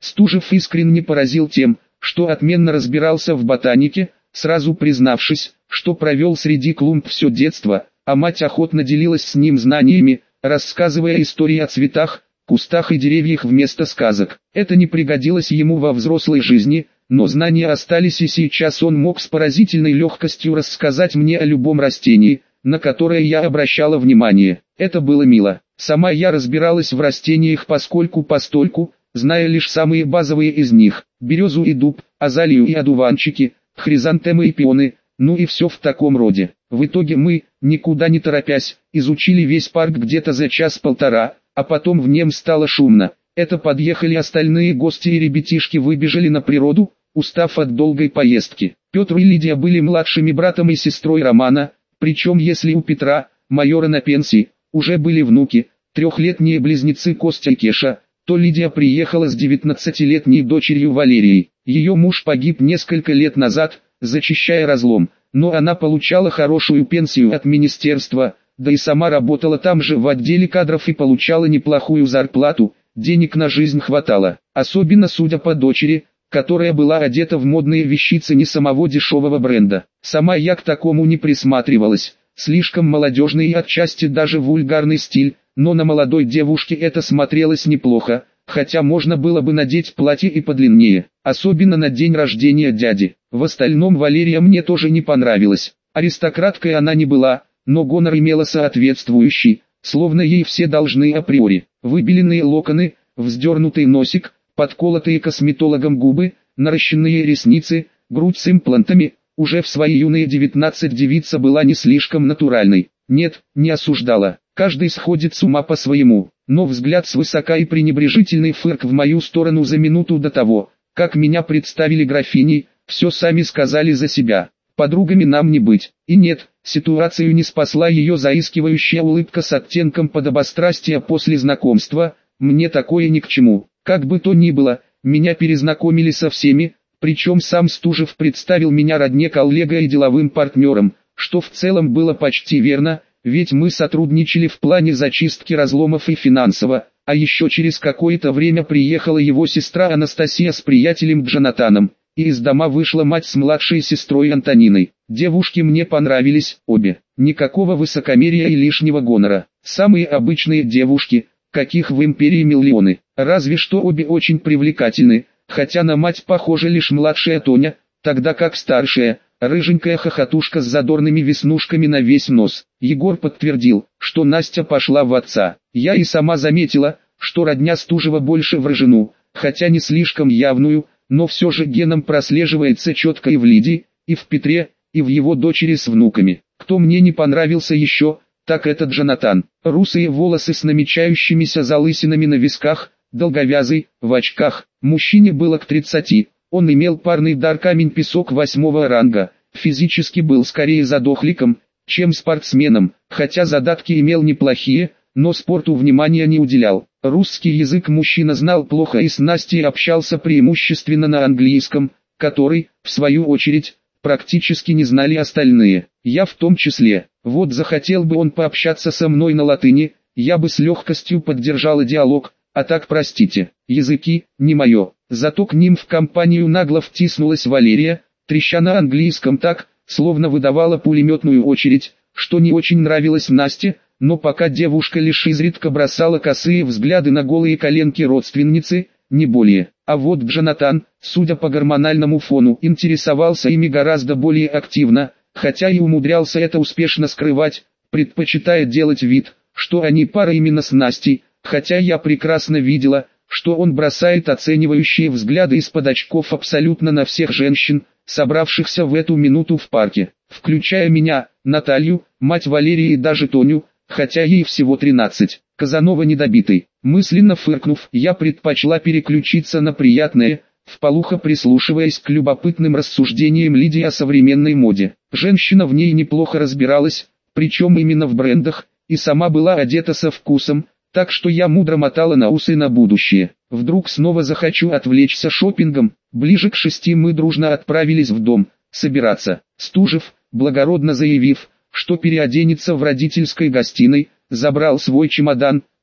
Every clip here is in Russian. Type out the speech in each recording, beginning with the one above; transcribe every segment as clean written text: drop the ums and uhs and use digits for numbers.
Стужев искренне поразил тем, что отменно разбирался в ботанике, сразу признавшись, что провел среди клумб все детство, а мать охотно делилась с ним знаниями, рассказывая истории о цветах, кустах и деревьях вместо сказок. Это не пригодилось ему во взрослой жизни, но знания остались, и сейчас он мог с поразительной легкостью рассказать мне о любом растении, на которое я обращала внимание. Это было мило. Сама я разбиралась в растениях поскольку-постольку, зная лишь самые базовые из них: березу и дуб, азалию и одуванчики, хризантемы и пионы, ну и все в таком роде. В итоге мы, никуда не торопясь, изучили весь парк где-то за час-полтора, а потом в нем стало шумно. Это подъехали остальные гости, и ребятишки выбежали на природу, устав от долгой поездки. Петр и Лидия были младшими братом и сестрой Романа, причем если у Петра, майора на пенсии, уже были внуки, трехлетние близнецы Костя и Кеша, то Лидия приехала с 19-летней дочерью Валерией. Ее муж погиб несколько лет назад, зачищая разлом, но она получала хорошую пенсию от министерства, да и сама работала там же в отделе кадров и получала неплохую зарплату, денег на жизнь хватало. Особенно судя по дочери, которая была одета в модные вещицы не самого дешевого бренда. Сама я к такому не присматривалась, слишком молодежный и отчасти даже вульгарный стиль, но на молодой девушке это смотрелось неплохо, хотя можно было бы надеть платье и подлиннее, особенно на день рождения дяди. В остальном Валерия мне тоже не понравилась. Аристократкой она не была, но гонор имела соответствующий, словно ей все должны априори. Выбеленные локоны, вздернутый носик, подколотые косметологом губы, наращенные ресницы, грудь с имплантами. Уже в свои юные 19 девица была не слишком натуральной. Нет, не осуждала. Каждый сходит с ума по-своему, но взгляд свысока и пренебрежительный фырк в мою сторону за минуту до того, как меня представили графиней, все сами сказали за себя. Подругами нам не быть. И нет, ситуацию не спасла ее заискивающая улыбка с оттенком подобострастия после знакомства. Мне такое ни к чему. Как бы то ни было, меня перезнакомили со всеми, причем сам Стужев представил меня родне, коллегой и деловым партнером, что в целом было почти верно, ведь мы сотрудничали в плане зачистки разломов и финансово, а еще через какое-то время приехала его сестра Анастасия с приятелем Джонатаном, и из дома вышла мать с младшей сестрой Антониной. Девушки мне понравились, обе. Никакого высокомерия и лишнего гонора. Самые обычные девушки, каких в империи миллионы. Разве что обе очень привлекательны, хотя на мать похожа лишь младшая Тоня, тогда как старшая, рыженькая хохотушка с задорными веснушками на весь нос. Егор подтвердил, что Настя пошла в отца. Я и сама заметила, что родня Стужева больше в Рыжину, хотя не слишком явную, но все же геном прослеживается четко и в Лидии, и в Петре, и в его дочери с внуками. Кто мне не понравился еще, так это Джонатан. Русые волосы с намечающимися залысинами на висках, долговязый, в очках. Мужчине было к 30, он имел парный дар камень-песок 8 ранга, физически был скорее задохликом, чем спортсменом, хотя задатки имел неплохие, но спорту внимания не уделял. Русский язык мужчина знал плохо и с Настей общался преимущественно на английском, который, в свою очередь, практически не знали остальные, я в том числе. Вот захотел бы он пообщаться со мной на латыни, я бы с легкостью поддержала диалог, а так простите, языки, не мое. Зато к ним в компанию нагло втиснулась Валерия, треща на английском так, словно выдавала пулеметную очередь, что не очень нравилось Насте, но пока девушка лишь изредка бросала косые взгляды на голые коленки родственницы, не более. А вот Джонатан, судя по гормональному фону, интересовался ими гораздо более активно, хотя и умудрялся это успешно скрывать, предпочитая делать вид, что они пара именно с Настей, хотя я прекрасно видела, что он бросает оценивающие взгляды из-под очков абсолютно на всех женщин, собравшихся в эту минуту в парке, включая меня, Наталью, мать Валерии и даже Тоню, хотя ей всего 13. Казанова недобитый. Мысленно фыркнув, я предпочла переключиться на приятное, вполуха прислушиваясь к любопытным рассуждениям Лидии о современной моде. Женщина в ней неплохо разбиралась, причем именно в брендах, и сама была одета со вкусом, так что я мудро мотала на усы на будущее. Вдруг снова захочу отвлечься шопингом. Ближе к 6 мы дружно отправились в дом, собираться. Стужев, благородно заявив, что переоденется в родительской гостиной, забрал свой чемодан,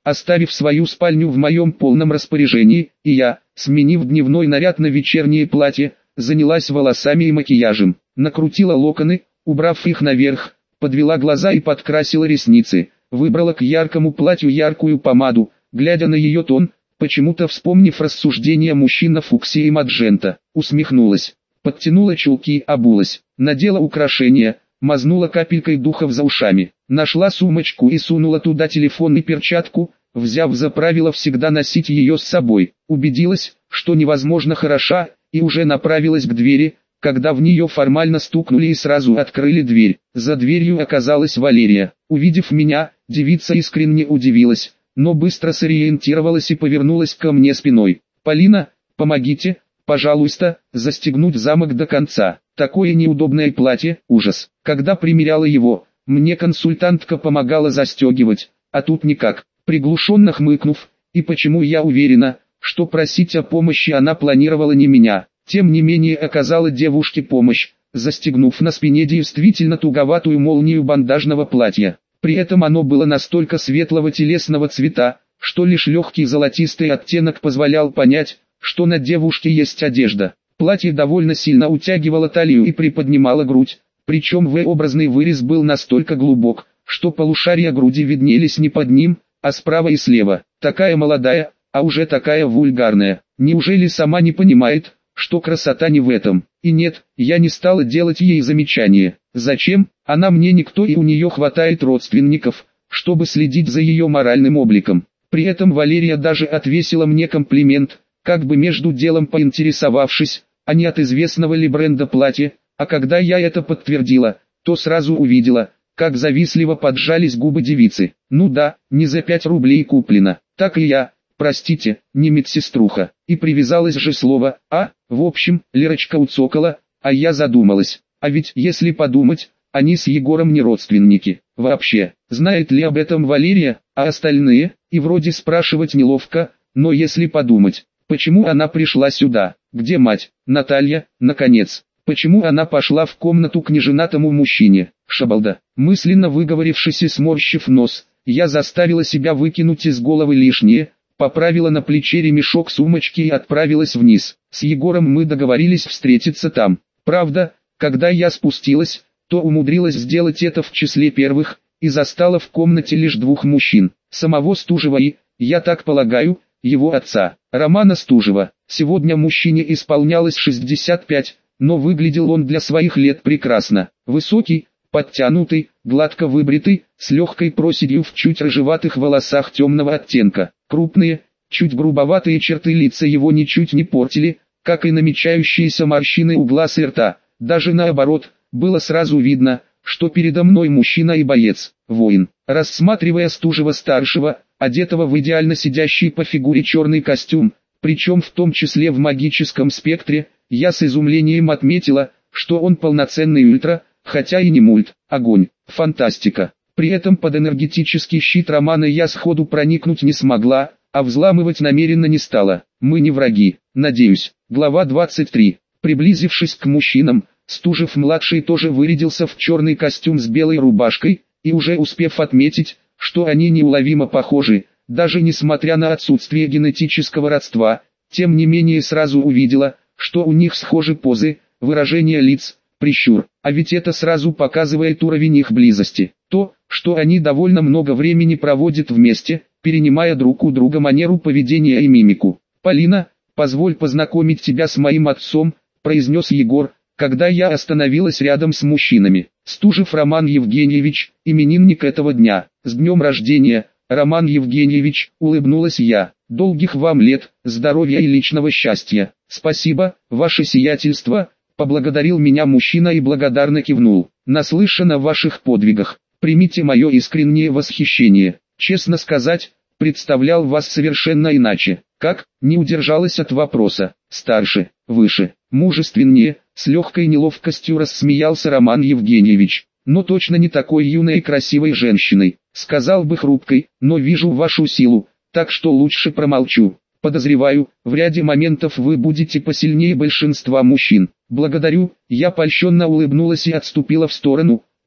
оставив свою спальню в моем полном распоряжении, и я, сменив дневной наряд на вечернее платье, занялась волосами и макияжем, накрутила локоны, убрав их наверх, подвела глаза и подкрасила ресницы, выбрала к яркому платью яркую помаду, глядя на ее тон, почему-то вспомнив рассуждения мужчин фуксия и маджента, усмехнулась, подтянула чулки, обулась, надела украшения, мазнула капелькой духов за ушами, нашла сумочку и сунула туда телефон и перчатку, взяв за правило всегда носить ее с собой, убедилась, что невозможно хороша, и уже направилась к двери, когда в нее формально стукнули и сразу открыли дверь. За дверью оказалась Валерия. Увидев меня, девица искренне удивилась, но быстро сориентировалась и повернулась ко мне спиной. «Полина, помогите, пожалуйста, застегнуть замок до конца. Такое неудобное платье, ужас». Когда примеряла его, мне консультантка помогала застегивать, а тут никак. Приглушенно хмыкнув, и почему я уверена, что просить о помощи она планировала не меня, тем не менее оказала девушке помощь, застегнув на спине действительно туговатую молнию бандажного платья. При этом оно было настолько светлого телесного цвета, что лишь легкий золотистый оттенок позволял понять, что на девушке есть одежда. Платье довольно сильно утягивало талию и приподнимало грудь, причем V-образный вырез был настолько глубок, что полушария груди виднелись не под ним, а справа и слева. Такая молодая, а уже такая вульгарная. Неужели сама не понимает, что красота не в этом? И нет, я не стала делать ей замечания. Зачем? Она мне никто, и у нее хватает родственников, чтобы следить за ее моральным обликом. При этом Валерия даже отвесила мне комплимент, как бы между делом поинтересовавшись, а не от известного ли бренда платья, а когда я это подтвердила, то сразу увидела, как завистливо поджались губы девицы. Ну да, не за 5 рублей куплено, так и я, простите, не медсеструха. И привязалось же слово «а», в общем, Лерочка уцокала, а я задумалась. А ведь, если подумать, они с Егором не родственники. Вообще, знает ли об этом Валерия, а остальные? И вроде спрашивать неловко, но если подумать, почему она пришла сюда? Где мать? Наталья, наконец. Почему она пошла в комнату к неженатому мужчине? Шабалда. Мысленно выговорившись и сморщив нос, я заставила себя выкинуть из головы лишнее, поправила на плече ремешок сумочки и отправилась вниз. С Егором мы договорились встретиться там. Правда, когда я спустилась, то умудрилась сделать это в числе первых, и застала в комнате лишь 2 мужчин. Самого Стужева и, я так полагаю, его отца, Романа Стужева. Сегодня мужчине исполнялось 65, но выглядел он для своих лет прекрасно. Высокий, подтянутый, гладко выбритый, с легкой проседью в чуть рыжеватых волосах темного оттенка. Крупные, чуть грубоватые черты лица его ничуть не портили, как и намечающиеся морщины у глаз и рта. Даже наоборот, было сразу видно, что передо мной мужчина и боец, воин. Рассматривая Стужева-старшего, одетого в идеально сидящий по фигуре черный костюм, причем в том числе в магическом спектре, я с изумлением отметила, что он полноценный ультра, хотя и не мульт, огонь, фантастика. При этом под энергетический щит Романа я сходу проникнуть не смогла, а взламывать намеренно не стала. Мы не враги, надеюсь. Глава 23. Приблизившись к мужчинам, Стужев-младший тоже вырядился в черный костюм с белой рубашкой, и уже успев отметить, что они неуловимо похожи, даже несмотря на отсутствие генетического родства, тем не менее сразу увидела, что у них схожи позы, выражения лиц, прищур, а ведь это сразу показывает уровень их близости. То, что они довольно много времени проводят вместе, перенимая друг у друга манеру поведения и мимику. «Полина, позволь познакомить тебя с моим отцом», – произнес Егор, когда я остановилась рядом с мужчинами. «Стужев Роман Евгеньевич, именинник этого дня. С днем рождения, Роман Евгеньевич», – улыбнулась я. «Долгих вам лет, здоровья и личного счастья». «Спасибо, ваше сиятельство», – поблагодарил меня мужчина и благодарно кивнул. «Наслышан о ваших подвигах. Примите мое искреннее восхищение. Честно сказать, представлял вас совершенно иначе». «Как?» – не удержалась от вопроса. «Старше, выше, мужественнее», – с легкой неловкостью рассмеялся Роман Евгеньевич. «Но точно не такой юной и красивой женщиной. Сказал бы хрупкой, но вижу вашу силу, так что лучше промолчу. Подозреваю, в ряде моментов вы будете посильнее большинства мужчин». «Благодарю», – я польщенно улыбнулась и отступила в сторону,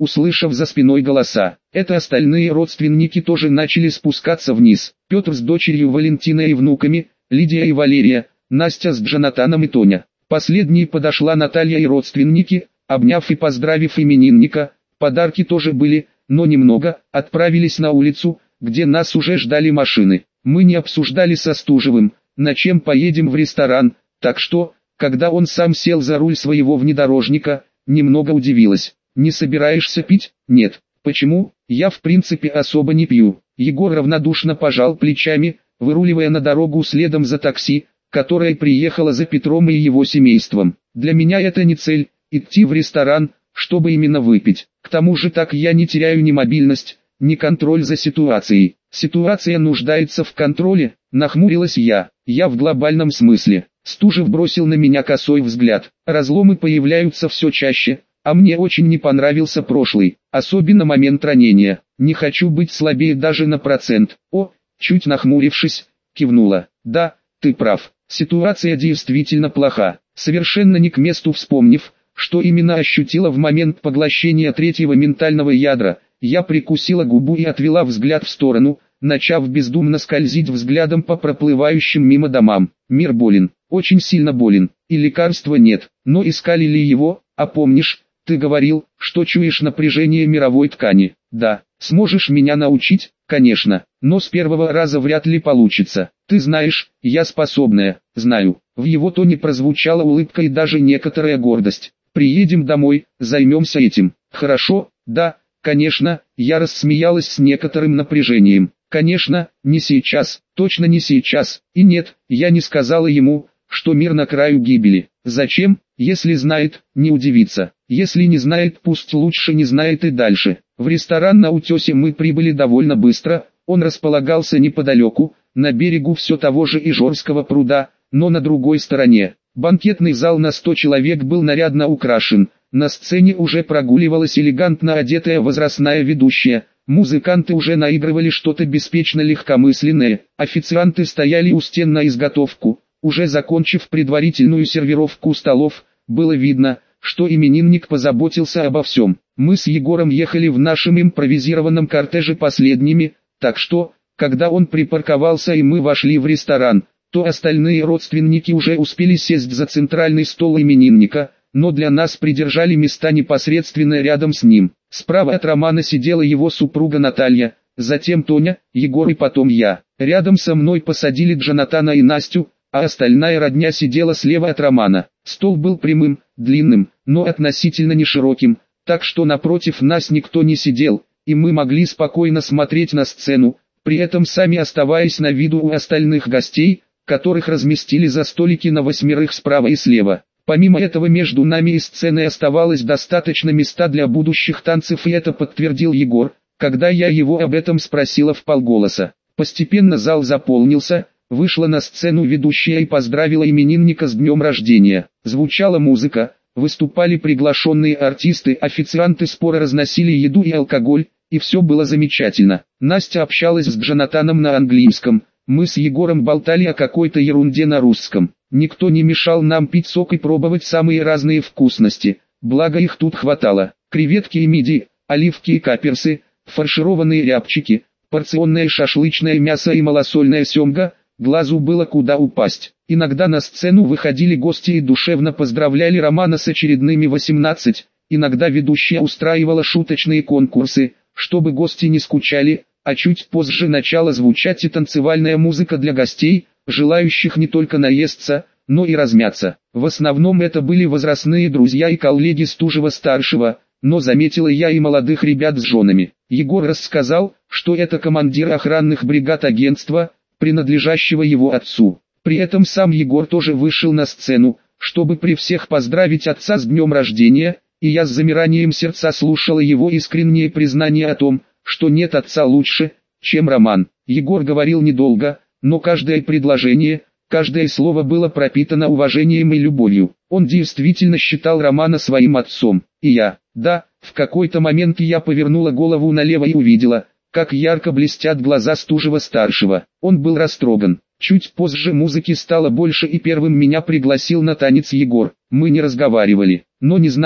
услышав за спиной голоса. Это остальные родственники тоже начали спускаться вниз. Петр с дочерью Валентиной и внуками, Лидия и Валерия, Настя с Джонатаном и Тоня. Последней подошла Наталья и родственники, обняв и поздравив именинника. Подарки тоже были, но немного, отправились на улицу, где нас уже ждали машины. Мы не обсуждали со Стужевым, на чем поедем в ресторан, так что, когда он сам сел за руль своего внедорожника, немного удивилась. «Не собираешься пить?» «Нет». «Почему?» «Я в принципе особо не пью». Егор равнодушно пожал плечами, выруливая на дорогу следом за такси, которое приехало за Петром и его семейством. «Для меня это не цель, идти в ресторан, чтобы именно выпить. К тому же так я не теряю ни мобильность, ни контроль за ситуацией». «Ситуация нуждается в контроле», нахмурилась я. «Я в глобальном смысле». Стужев бросил на меня косой взгляд. «Разломы появляются все чаще, а мне очень не понравился прошлый, особенно момент ранения. Не хочу быть слабее даже на процент». «О», чуть нахмурившись, кивнула. «Да, ты прав, ситуация действительно плоха». Совершенно не к месту вспомнив, что именно ощутила в момент поглощения третьего ментального ядра, я прикусила губу и отвела взгляд в сторону, начав бездумно скользить взглядом по проплывающим мимо домам. Мир болен, очень сильно болен, и лекарства нет. Но искали ли его? А помнишь, ты говорил, что чуешь напряжение мировой ткани? Да. Сможешь меня научить? Конечно, но с первого раза вряд ли получится. Ты знаешь, я способная. Знаю. В его тоне прозвучала улыбка и даже некоторая гордость. Приедем домой, займемся этим. Хорошо? Да, конечно. Я рассмеялась с некоторым напряжением. Конечно, не сейчас, точно не сейчас. И нет, я не сказала ему, что мир на краю гибели. Зачем? Если знает, не удивится. Если не знает, пусть лучше не знает и дальше. В ресторан на Утесе мы прибыли довольно быстро. Он располагался неподалеку, на берегу все того же Ижорского пруда, но на другой стороне. Банкетный зал на 100 человек был нарядно украшен. На сцене уже прогуливалась элегантно одетая возрастная ведущая. Музыканты уже наигрывали что-то беспечно легкомысленное. Официанты стояли у стен на изготовку. Уже закончив предварительную сервировку столов, было видно, что именинник позаботился обо всем. Мы с Егором ехали в нашем импровизированном кортеже последними, так что, когда он припарковался и мы вошли в ресторан, то остальные родственники уже успели сесть за центральный стол именинника, но для нас придержали места непосредственно рядом с ним. Справа от Романа сидела его супруга Наталья, затем Тоня, Егор и потом я. Рядом со мной посадили Джонатана и Настю, а остальная родня сидела слева от Романа. Стол был прямым, длинным, но относительно не широким, так что напротив нас никто не сидел, и мы могли спокойно смотреть на сцену, при этом сами оставаясь на виду у остальных гостей, которых разместили за столики на 8 справа и слева. Помимо этого между нами и сценой оставалось достаточно места для будущих танцев, и это подтвердил Егор, когда я его об этом спросила вполголоса. Постепенно зал заполнился, вышла на сцену ведущая и поздравила именинника с днем рождения. Звучала музыка, выступали приглашенные артисты, официанты споро разносили еду и алкоголь, и все было замечательно. Настя общалась с Джонатаном на английском, мы с Егором болтали о какой-то ерунде на русском. Никто не мешал нам пить сок и пробовать самые разные вкусности, благо их тут хватало. Креветки и мидии, оливки и каперсы, фаршированные рябчики, порционное шашлычное мясо и малосольная семга, глазу было куда упасть. Иногда на сцену выходили гости и душевно поздравляли Романа с очередными 18, иногда ведущая устраивала шуточные конкурсы, чтобы гости не скучали, а чуть позже начала звучать и танцевальная музыка для гостей, желающих не только наесться, но и размяться. В основном это были возрастные друзья и коллеги Стужева-старшего, но заметила я и молодых ребят с женами. Егор рассказал, что это командир охранных бригад агентства, принадлежащего его отцу. При этом сам Егор тоже вышел на сцену, чтобы при всех поздравить отца с днем рождения, и я с замиранием сердца слушала его искреннее признание о том, что нет отца лучше, чем Роман. Егор говорил недолго, но каждое предложение, каждое слово было пропитано уважением и любовью. Он действительно считал Романа своим отцом. И я, да, в какой-то момент я повернула голову налево и увидела, как ярко блестят глаза Стужева-старшего. Он был растроган. Чуть позже музыки стало больше и первым меня пригласил на танец Егор. Мы не разговаривали, но не знаю,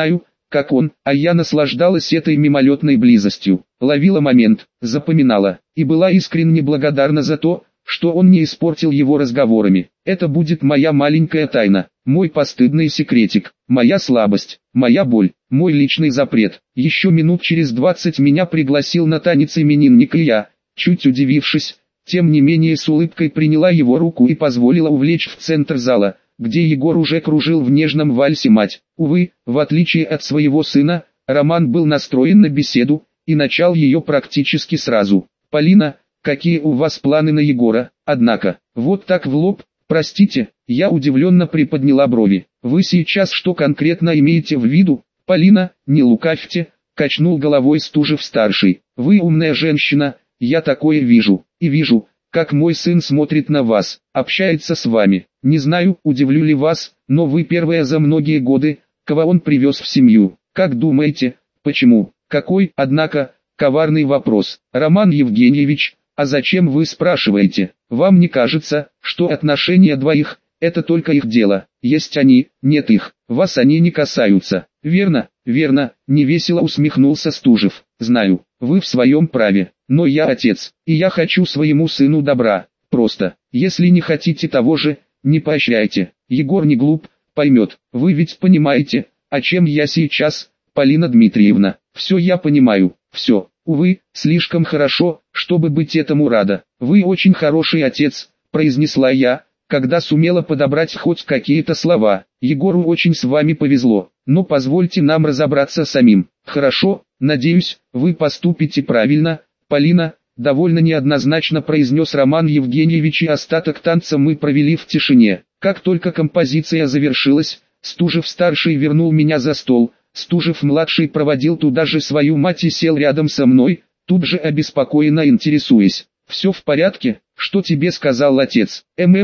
как он, а я наслаждалась этой мимолетной близостью, ловила момент, запоминала, и была искренне благодарна за то, что он не испортил его разговорами. Это будет моя маленькая тайна, мой постыдный секретик, моя слабость, моя боль, мой личный запрет. Еще минут через 20 меня пригласил на танец именинник, и я, чуть удивившись, тем не менее с улыбкой приняла его руку и позволила увлечь в центр зала, где Егор уже кружил в нежном вальсе мать. Увы, в отличие от своего сына, Роман был настроен на беседу, и начал ее практически сразу. «Полина, какие у вас планы на Егора?» Однако, вот так в лоб, простите, я удивленно приподняла брови. «Вы сейчас что конкретно имеете в виду?» «Полина, не лукавьте», качнул головой Стужев-старший. «Вы умная женщина, я такое вижу, и вижу, как мой сын смотрит на вас, общается с вами. Не знаю, удивлю ли вас, но вы первая за многие годы, кого он привез в семью. Как думаете, почему?» Какой, однако, коварный вопрос. «Роман Евгеньевич, а зачем вы спрашиваете? Вам не кажется, что отношения двоих – это только их дело? Есть они, нет их, вас они не касаются». «Верно, верно», – невесело усмехнулся Стужев. «Знаю, вы в своем праве, но я отец, и я хочу своему сыну добра. Просто, если не хотите того же, не поощряйте. Егор не глуп, поймет. Вы ведь понимаете, о чем я сейчас, Полина Дмитриевна?» «Все я понимаю, все. Увы, слишком хорошо, чтобы быть этому рада. Вы очень хороший отец», – произнесла я, когда сумела подобрать хоть какие-то слова. «Егору очень с вами повезло, но позвольте нам разобраться самим». «Хорошо, надеюсь, вы поступите правильно, Полина», – довольно неоднозначно произнес Роман Евгеньевич, и остаток танца мы провели в тишине. Как только композиция завершилась, Стужев-старший вернул меня за стол. Стужев-младший проводил туда же свою мать и сел рядом со мной, тут же обеспокоенно интересуясь: «Все в порядке? Что тебе сказал отец?»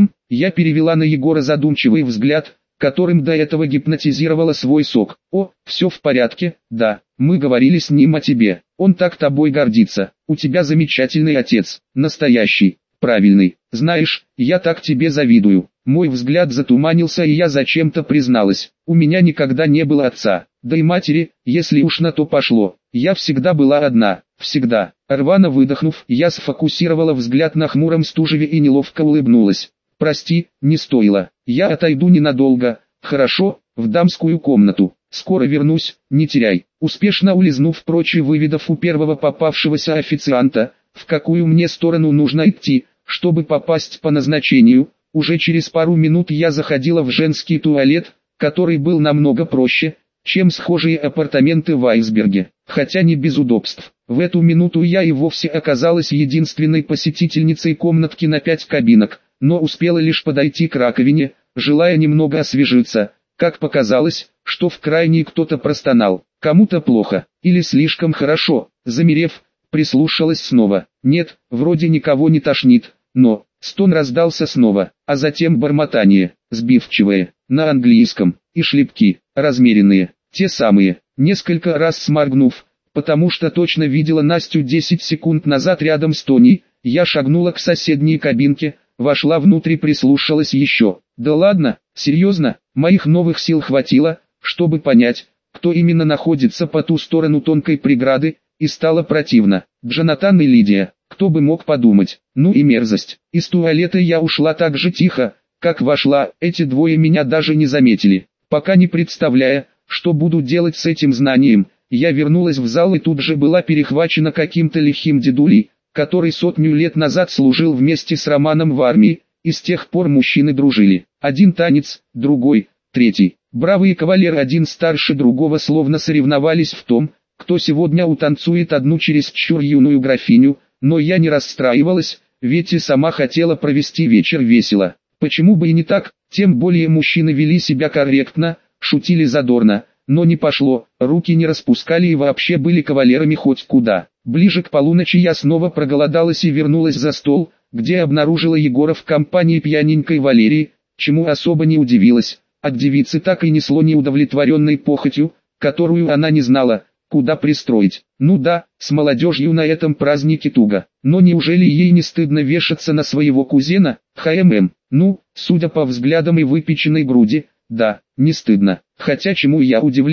Я перевела на Егора задумчивый взгляд, которым до этого гипнотизировала свой сок. «О, все в порядке, да, мы говорили с ним о тебе, он так тобой гордится, у тебя замечательный отец, настоящий, правильный, знаешь, я так тебе завидую». Мой взгляд затуманился, и я зачем-то призналась: «У меня никогда не было отца, да и матери, если уж на то пошло. Я всегда была одна, всегда». Рвано выдохнув, я сфокусировала взгляд на хмуром Стужеве и неловко улыбнулась. «Прости, не стоило. Я отойду ненадолго, хорошо, в дамскую комнату. Скоро вернусь, не теряй». Успешно улизнув прочь и выведав у первого попавшегося официанта, в какую мне сторону нужно идти, чтобы попасть по назначению, уже через пару минут я заходила в женский туалет, который был намного проще, чем схожие апартаменты в Айсберге, хотя не без удобств. В эту минуту я и вовсе оказалась единственной посетительницей комнатки на 5 кабинок, но успела лишь подойти к раковине, желая немного освежиться, как показалось, что в крайней кто-то простонал. Кому-то плохо, или слишком хорошо. Замерев, прислушалась снова. Нет, вроде никого не тошнит, но... Стон раздался снова, а затем бормотание, сбивчивое, на английском, и шлепки, размеренные, те самые. Несколько раз сморгнув, потому что точно видела Настю 10 секунд назад рядом с Тони, я шагнула к соседней кабинке, вошла внутрь и прислушалась еще. Да ладно, серьезно, моих новых сил хватило, чтобы понять, кто именно находится по ту сторону тонкой преграды, и стало противно. Джонатан и Лидия. Кто бы мог подумать, ну и мерзость. Из туалета я ушла так же тихо, как вошла, эти двое меня даже не заметили. Пока не представляя, что буду делать с этим знанием, я вернулась в зал и тут же была перехвачена каким-то лихим дедулей, который 100 лет назад служил вместе с Романом в армии, и с тех пор мужчины дружили. Один танец, другой, третий. Бравые кавалеры один старше другого словно соревновались в том, кто сегодня утанцует одну чересчур юную графиню. Но я не расстраивалась, ведь и сама хотела провести вечер весело. Почему бы и не так, тем более мужчины вели себя корректно, шутили задорно, но не пошло, руки не распускали и вообще были кавалерами хоть куда. Ближе к полуночи я снова проголодалась и вернулась за стол, где обнаружила Егора в компании пьяненькой Валерии, чему особо не удивилась. От девицы так и несло неудовлетворенной похотью, которую она не знала, куда пристроить. Ну да, с молодежью на этом празднике туго. Но неужели ей не стыдно вешаться на своего кузена? Ну, судя по взглядам и выпеченной груди, да, не стыдно. Хотя чему я удивляюсь,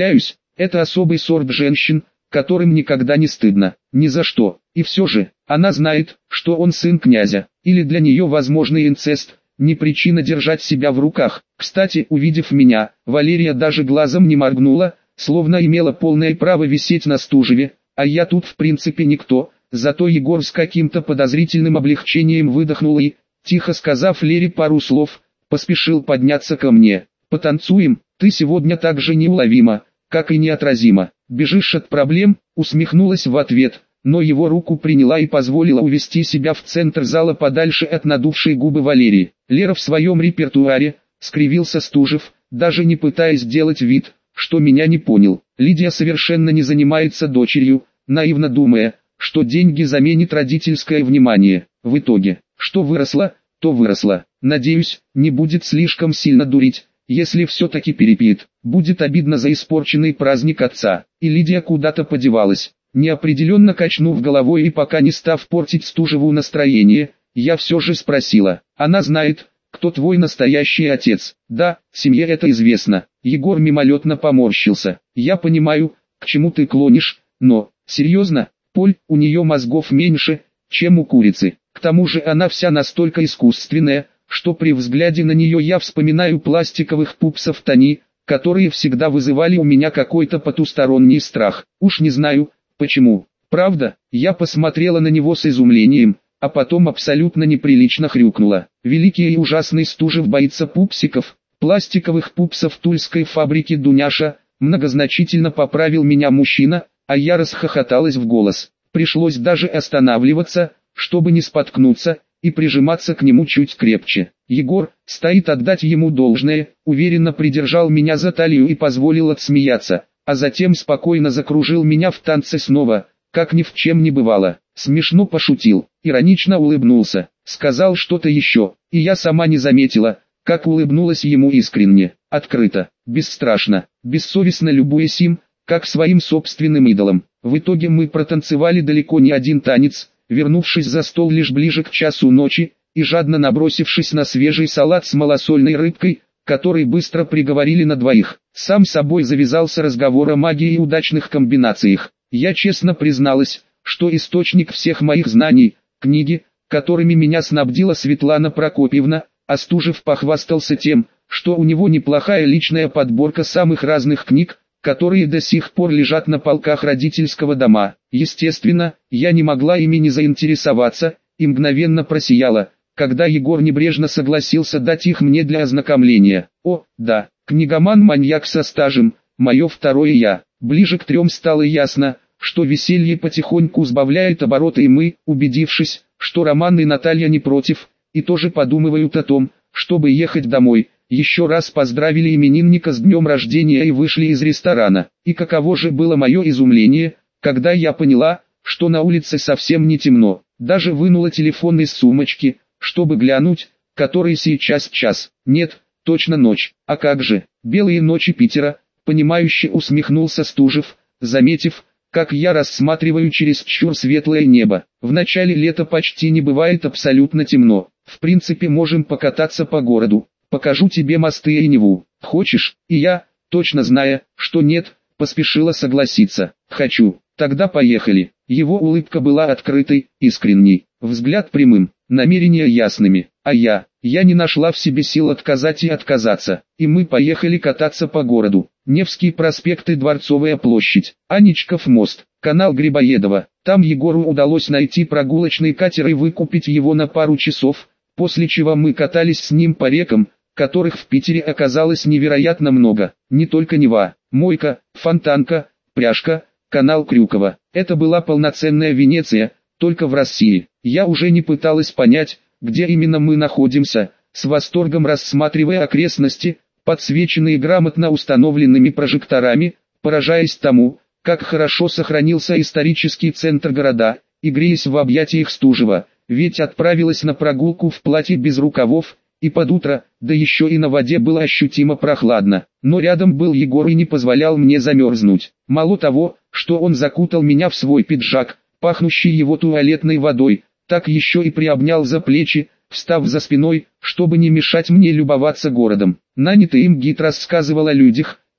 Это особый сорт женщин, которым никогда не стыдно, ни за что. И все же, она знает, что он сын князя, или для нее возможный инцест, не причина держать себя в руках. Кстати, увидев меня, Валерия даже глазом не моргнула, словно имела полное право висеть на стужеве, а я тут в принципе никто. Зато Егор с каким-то подозрительным облегчением выдохнул и, тихо сказав Лере пару слов, поспешил подняться ко мне. «Потанцуем, ты сегодня так же неуловима, как и неотразима. Бежишь от проблем», усмехнулась в ответ, но его руку приняла и позволила увести себя в центр зала подальше от надувшей губы Валерии. Лера в своем репертуаре, скривился Стужев, даже не пытаясь сделать вид, что меня не понял. Лидия совершенно не занимается дочерью, наивно думая, что деньги заменит родительское внимание. В итоге, что выросло, то выросло. Надеюсь, не будет слишком сильно дурить, если все-таки перепьет. Будет обидно за испорченный праздник отца. И Лидия куда-то подевалась. Неопределенно качнув головой и пока не став портить Стужеву настроение, я все же спросила. Она знает, кто твой настоящий отец? Да, семье это известно. Егор мимолетно поморщился. Я понимаю, к чему ты клонишь, но, серьезно, Поль, у нее мозгов меньше, чем у курицы. К тому же она вся настолько искусственная, что при взгляде на нее я вспоминаю пластиковых пупсов Тони, которые всегда вызывали у меня какой-то потусторонний страх. Уж не знаю, почему. Правда, я посмотрела на него с изумлением, а потом абсолютно неприлично хрюкнула. Великий и ужасный Стужев боится пупсиков, пластиковых пупсов тульской фабрики Дуняша, многозначительно поправил меня мужчина, а я расхохоталась в голос. Пришлось даже останавливаться, чтобы не споткнуться, и прижиматься к нему чуть крепче. Егор, стоит отдать ему должное, уверенно придержал меня за талию и позволил отсмеяться, а затем спокойно закружил меня в танце снова, как ни в чем не бывало. Смешно пошутил, иронично улыбнулся, сказал что-то еще, и я сама не заметила, как улыбнулась ему искренне, открыто, бесстрашно, бессовестно любуясь им, как своим собственным идолом. В итоге мы протанцевали далеко не один танец, вернувшись за стол лишь ближе к часу ночи, и жадно набросившись на свежий салат с малосольной рыбкой, который быстро приговорили на двоих. Сам собой завязался разговор о магии и удачных комбинациях. Я честно призналась, что источник всех моих знаний, книги, которыми меня снабдила Светлана Прокопьевна, а Стужев похвастался тем, что у него неплохая личная подборка самых разных книг, которые до сих пор лежат на полках родительского дома. Естественно, я не могла ими не заинтересоваться, и мгновенно просияла, когда Егор небрежно согласился дать их мне для ознакомления. О, да, книгоман-маньяк со стажем, мое второе я. Ближе к 3 стало ясно, что веселье потихоньку сбавляет обороты, и мы, убедившись, что Роман и Наталья не против, и тоже подумывают о том, чтобы ехать домой, еще раз поздравили именинника с днем рождения и вышли из ресторана. И каково же было мое изумление, когда я поняла, что на улице совсем не темно. Даже вынула телефон из сумочки, чтобы глянуть, который сейчас час. Нет, точно ночь. А как же, белые ночи Питера, понимающе усмехнулся Стужев, заметив, как я рассматриваю чересчур светлое небо. В начале лета почти не бывает абсолютно темно. В принципе можем покататься по городу. Покажу тебе мосты и Неву. Хочешь? И я, точно зная, что нет, поспешила согласиться. Хочу. Тогда поехали. Его улыбка была открытой, искренней, взгляд прямым, намерения ясными. А я не нашла в себе сил отказать и отказаться. И мы поехали кататься по городу. Невский проспект и Дворцовая площадь, Аничков мост, канал Грибоедова. Там Егору удалось найти прогулочный катер и выкупить его на пару часов, после чего мы катались с ним по рекам, которых в Питере оказалось невероятно много. Не только Нева, Мойка, Фонтанка, Пряжка, канал Крюкова. Это была полноценная Венеция, только в России. Я уже не пыталась понять, где именно мы находимся, с восторгом рассматривая окрестности, подсвеченные грамотно установленными прожекторами, поражаясь тому, как хорошо сохранился исторический центр города, и греясь в объятиях Стужева, ведь отправилась на прогулку в платье без рукавов, и под утро, да еще и на воде было ощутимо прохладно, но рядом был Егор и не позволял мне замерзнуть. Мало того, что он закутал меня в свой пиджак, пахнущий его туалетной водой, так еще и приобнял за плечи, встав за спиной, чтобы не мешать мне любоваться городом. Нанятый им гид рассказывал о людях,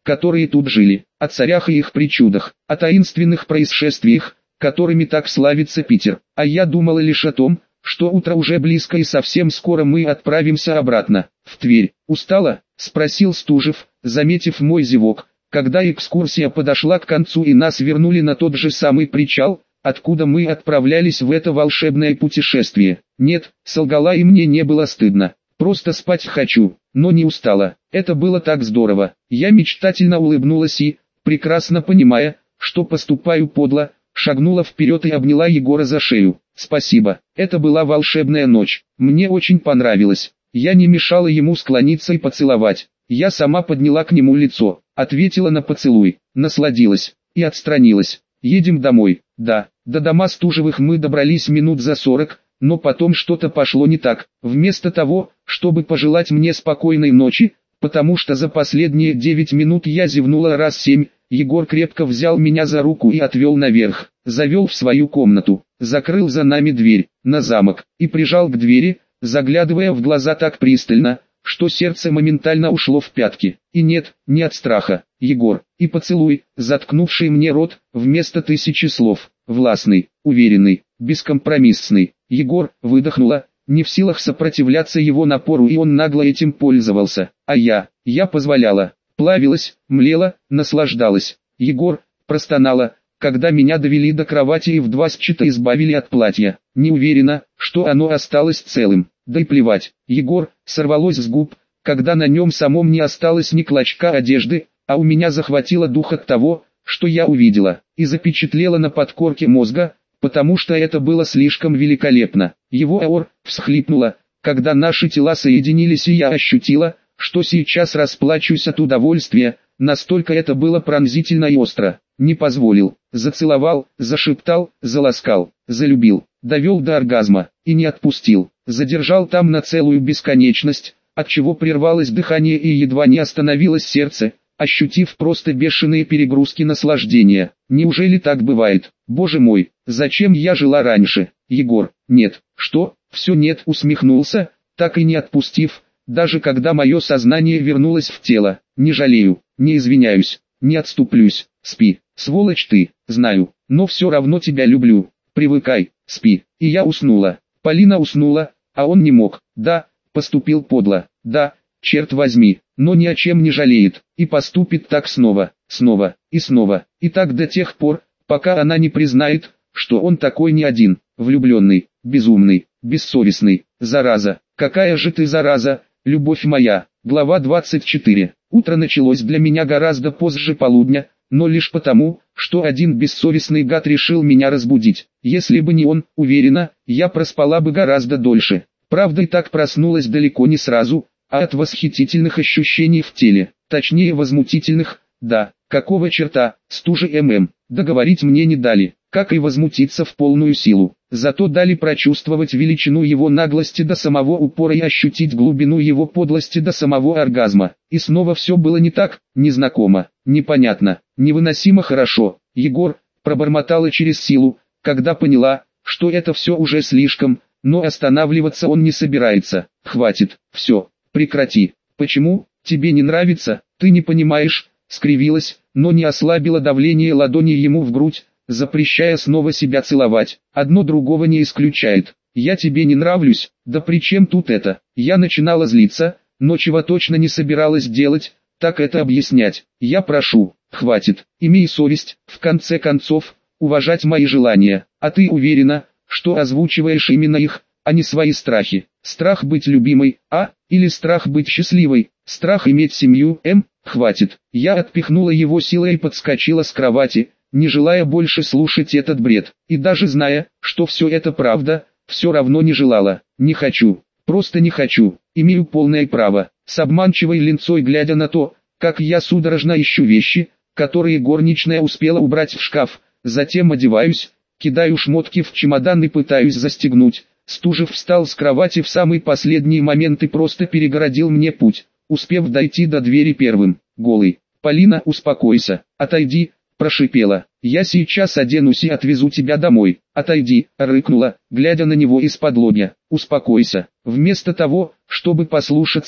которые тут жили, о царях и их причудах, о таинственных происшествиях, которыми так славится Питер. А я думала лишь о том, что утро уже близко и совсем скоро мы отправимся обратно, в Тверь. «Устала?» – спросил Стужев, заметив мой зевок, когда экскурсия подошла к концу и нас вернули на тот же самый причал, откуда мы отправлялись в это волшебное путешествие. «Нет», – солгала, и мне не было стыдно. «Просто спать хочу, но не устала. Это было так здорово». Я мечтательно улыбнулась и, прекрасно понимая, что поступаю подло, шагнула вперед и обняла Егора за шею. «Спасибо, это была волшебная ночь, мне очень понравилось». Я не мешала ему склониться и поцеловать. Я сама подняла к нему лицо, ответила на поцелуй, насладилась и отстранилась. «Едем домой». «Да». До дома Стужевых мы добрались минут за 40, но потом что-то пошло не так. Вместо того, чтобы пожелать мне спокойной ночи, потому что за последние 9 минут я зевнула раз 7, Егор крепко взял меня за руку и отвел наверх, завел в свою комнату, закрыл за нами дверь, на замок, и прижал к двери, заглядывая в глаза так пристально, что сердце моментально ушло в пятки. И нет, не от страха, Егор, и поцелуй, заткнувший мне рот, вместо 1000 слов, властный, уверенный, бескомпромиссный. Егор, выдохнула, не в силах сопротивляться его напору, и он нагло этим пользовался, а я позволяла, плавилась, млела, наслаждалась. «Егор», простонала, когда меня довели до кровати и в 2 счета избавили от платья. Не уверена, что оно осталось целым. Да и плевать. «Егор», сорвалось с губ, когда на нем самом не осталось ни клочка одежды, а у меня захватило дух от того, что я увидела, и запечатлело на подкорке мозга, потому что это было слишком великолепно. Его аор всхлипнула, когда наши тела соединились, и я ощутила, что сейчас расплачусь от удовольствия, настолько это было пронзительно и остро. Не позволил, зацеловал, зашептал, заласкал, залюбил, довел до оргазма, и не отпустил, задержал там на целую бесконечность, отчего прервалось дыхание и едва не остановилось сердце, ощутив просто бешеные перегрузки наслаждения. Неужели так бывает? Боже мой, зачем я жила раньше? Егор, нет, что, все нет, усмехнулся, так и не отпустив, даже когда мое сознание вернулось в тело. Не жалею, не извиняюсь, не отступлюсь, спи, сволочь ты, знаю, но все равно тебя люблю, привыкай, спи. И я уснула. Полина уснула, а он не мог. Да, поступил подло, да, черт возьми, но ни о чем не жалеет, и поступит так снова, снова, и так до тех пор, пока она не признает, что он такой не один, влюбленный, безумный, бессовестный, зараза. Какая же ты зараза, любовь моя. Глава 24. Утро началось для меня гораздо позже полудня, но лишь потому, что один бессовестный гад решил меня разбудить. Если бы не он, уверена, я проспала бы гораздо дольше. Правда, и так проснулась далеко не сразу, а от восхитительных ощущений в теле, точнее возмутительных. Да, какого черта, Стужи договорить мне не дали, как и возмутиться в полную силу. Зато дали прочувствовать величину его наглости до самого упора и ощутить глубину его подлости до самого оргазма. И снова все было не так, незнакомо, непонятно, невыносимо хорошо. «Егор», пробормотала через силу, когда поняла, что это все уже слишком, но останавливаться он не собирается. «Хватит, все, прекрати. Почему, тебе не нравится, ты не понимаешь?» Скривилась, но не ослабила давление ладони ему в грудь, запрещая снова себя целовать. «Одно другого не исключает. Я тебе не нравлюсь, да при чем тут это?» Я начинала злиться, но чего точно не собиралась делать, так это объяснять. «Я прошу, хватит, имей совесть, в конце концов, уважать мои желания, а ты уверена, что озвучиваешь именно их, а не свои страхи. Страх быть любимой, или страх быть счастливой, страх иметь семью, хватит». Я отпихнула его силой и подскочила с кровати, не желая больше слушать этот бред, и даже зная, что все это правда, все равно не желала. «Не хочу, просто не хочу, имею полное право», с обманчивой линцой глядя на то, как я судорожно ищу вещи, которые горничная успела убрать в шкаф, затем одеваюсь, кидаю шмотки в чемодан и пытаюсь застегнуть. Стужев встал с кровати в самый последний момент и просто перегородил мне путь, успев дойти до двери первым, голый. «Полина, успокойся, отойди», прошипела. «Я сейчас оденусь и отвезу тебя домой». «Отойди», рыкнула, глядя на него из-под лобья. «Успокойся». Вместо того, чтобы послушаться,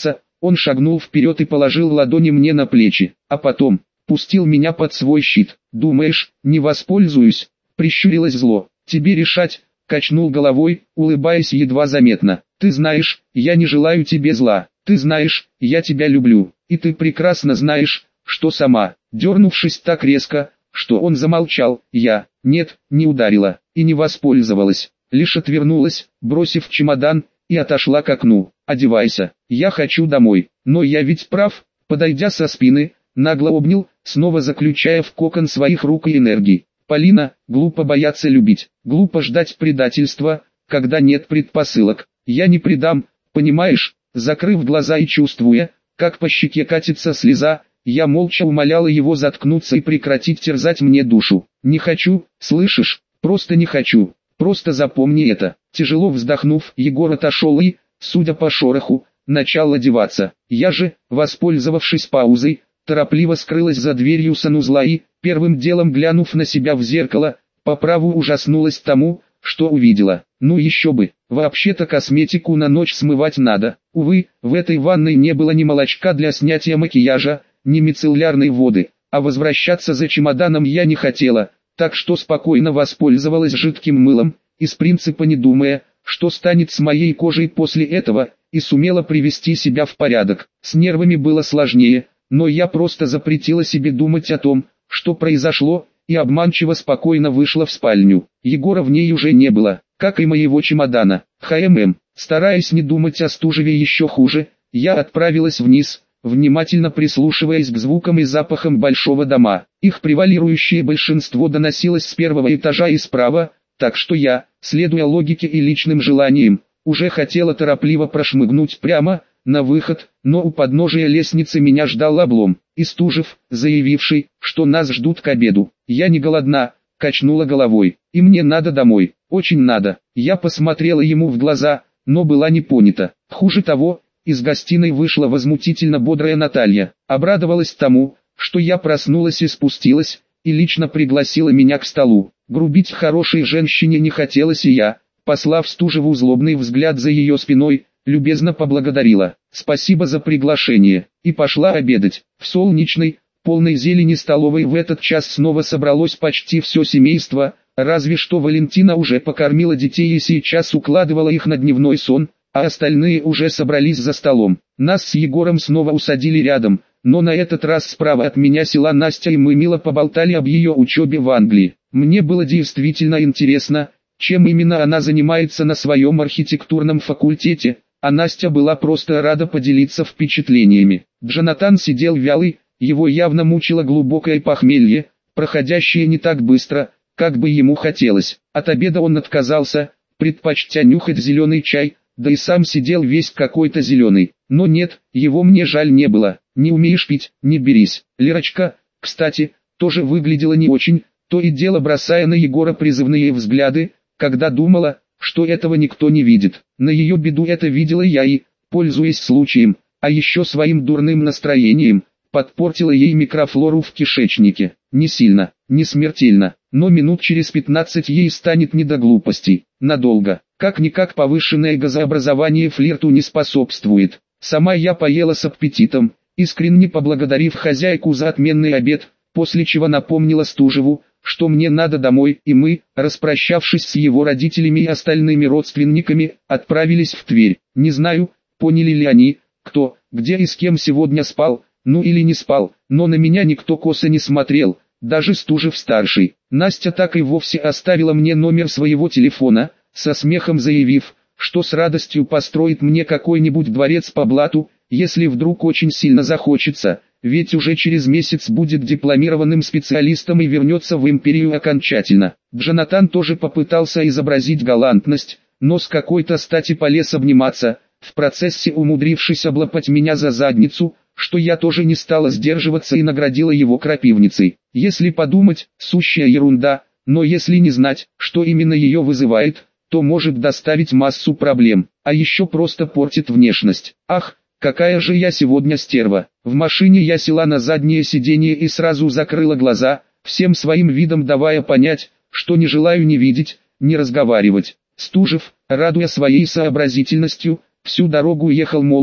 Он шагнул вперед и положил ладони мне на плечи, а потом пустил меня под свой щит. «Думаешь, не воспользуюсь?» — прищурилось зло. «Тебе решать», — качнул головой, улыбаясь едва заметно. «Ты знаешь, я не желаю тебе зла. Ты знаешь, я тебя люблю. И ты прекрасно знаешь, что сама». Дернувшись так резко, что он замолчал, я, нет, не ударила, и не воспользовалась. Лишь отвернулась, бросив чемодан, и отошла к окну. «Одевайся, я хочу домой». «Но я ведь прав», подойдя со спины, нагло обнял, снова заключая в кокон своих рук и энергии. «Полина, глупо бояться любить, глупо ждать предательства, когда нет предпосылок. Я не предам, понимаешь?» Закрыв глаза и чувствуя, как по щеке катится слеза, я молча умоляла его заткнуться и прекратить терзать мне душу. «Не хочу, слышишь? Просто не хочу. Просто запомни это». Тяжело вздохнув, Егор отошел и, судя по шороху, начал одеваться. Я же, воспользовавшись паузой, торопливо скрылась за дверью санузла и, первым делом глянув на себя в зеркало, по праву ужаснулась тому, что увидела. Ну еще бы, вообще-то косметику на ночь смывать надо. Увы, в этой ванной не было ни молочка для снятия макияжа, ни мицеллярной воды, а возвращаться за чемоданом я не хотела, так что спокойно воспользовалась жидким мылом, из принципа не думая, что станет с моей кожей после этого, и сумела привести себя в порядок. С нервами было сложнее, но я просто запретила себе думать о том, что произошло, и обманчиво спокойно вышла в спальню. Егора в ней уже не было, как и моего чемодана. Стараясь не думать о Стужеве еще хуже, я отправилась вниз, внимательно прислушиваясь к звукам и запахам большого дома. Их превалирующее большинство доносилось с первого этажа и справа, так что я, следуя логике и личным желаниям, уже хотела торопливо прошмыгнуть прямо на выход, но у подножия лестницы меня ждал облом, и Стужев, заявивший, что нас ждут к обеду. «Я не голодна», качнула головой, «и мне надо домой, очень надо». Я посмотрела ему в глаза, но была не понята. Хуже того, из гостиной вышла возмутительно бодрая Наталья, обрадовалась тому, что я проснулась и спустилась, и лично пригласила меня к столу. Грубить хорошей женщине не хотелось, и я, послав Стужеву злобный взгляд за ее спиной, любезно поблагодарила. «Спасибо за приглашение», и пошла обедать. В солнечной, полной зелени столовой в этот час снова собралось почти все семейство, разве что Валентина уже покормила детей и сейчас укладывала их на дневной сон, а остальные уже собрались за столом. Нас с Егором снова усадили рядом, но на этот раз справа от меня села Настя, и мы мило поболтали об ее учебе в Англии. Мне было действительно интересно, чем именно она занимается на своем архитектурном факультете, а Настя была просто рада поделиться впечатлениями. Джонатан сидел вялый, его явно мучило глубокое похмелье, проходящее не так быстро, как бы ему хотелось. От обеда он отказался, предпочтя нюхать зеленый чай, да и сам сидел весь какой-то зеленый. Но нет, его мне жаль не было. «Не умеешь пить, не берись». Лерочка, кстати, тоже выглядела не очень, то и дело бросая на Егора призывные взгляды, когда думала, что этого никто не видит. На ее беду это видела я и, пользуясь случаем, а еще своим дурным настроением, подпортила ей микрофлору в кишечнике. Не сильно, не смертельно, но минут через 15 ей станет не до глупостей. Надолго. Как-никак повышенное газообразование флирту не способствует. Сама я поела с аппетитом, искренне поблагодарив хозяйку за отменный обед, после чего напомнила Стужеву, что мне надо домой, и мы, распрощавшись с его родителями и остальными родственниками, отправились в Тверь. Не знаю, поняли ли они, кто, где и с кем сегодня спал, ну или не спал, но на меня никто косо не смотрел, даже Стужев-старший. Настя так и вовсе оставила мне номер своего телефона, со смехом заявив, что с радостью построит мне какой-нибудь дворец по блату, если вдруг очень сильно захочется, ведь уже через месяц будет дипломированным специалистом и вернется в империю окончательно. Джонатан тоже попытался изобразить галантность, но с какой-то стати полез обниматься, в процессе умудрившись облапать меня за задницу, что я тоже не стала сдерживаться и наградила его крапивницей. Если подумать, сущая ерунда, но если не знать, что именно ее вызывает, то может доставить массу проблем, а еще просто портит внешность. Ах, какая же я сегодня стерва. В машине я села на заднее сиденье и сразу закрыла глаза, всем своим видом давая понять, что не желаю ни видеть, ни разговаривать. Стужев, радуя своей сообразительностью, всю дорогу ехал молча,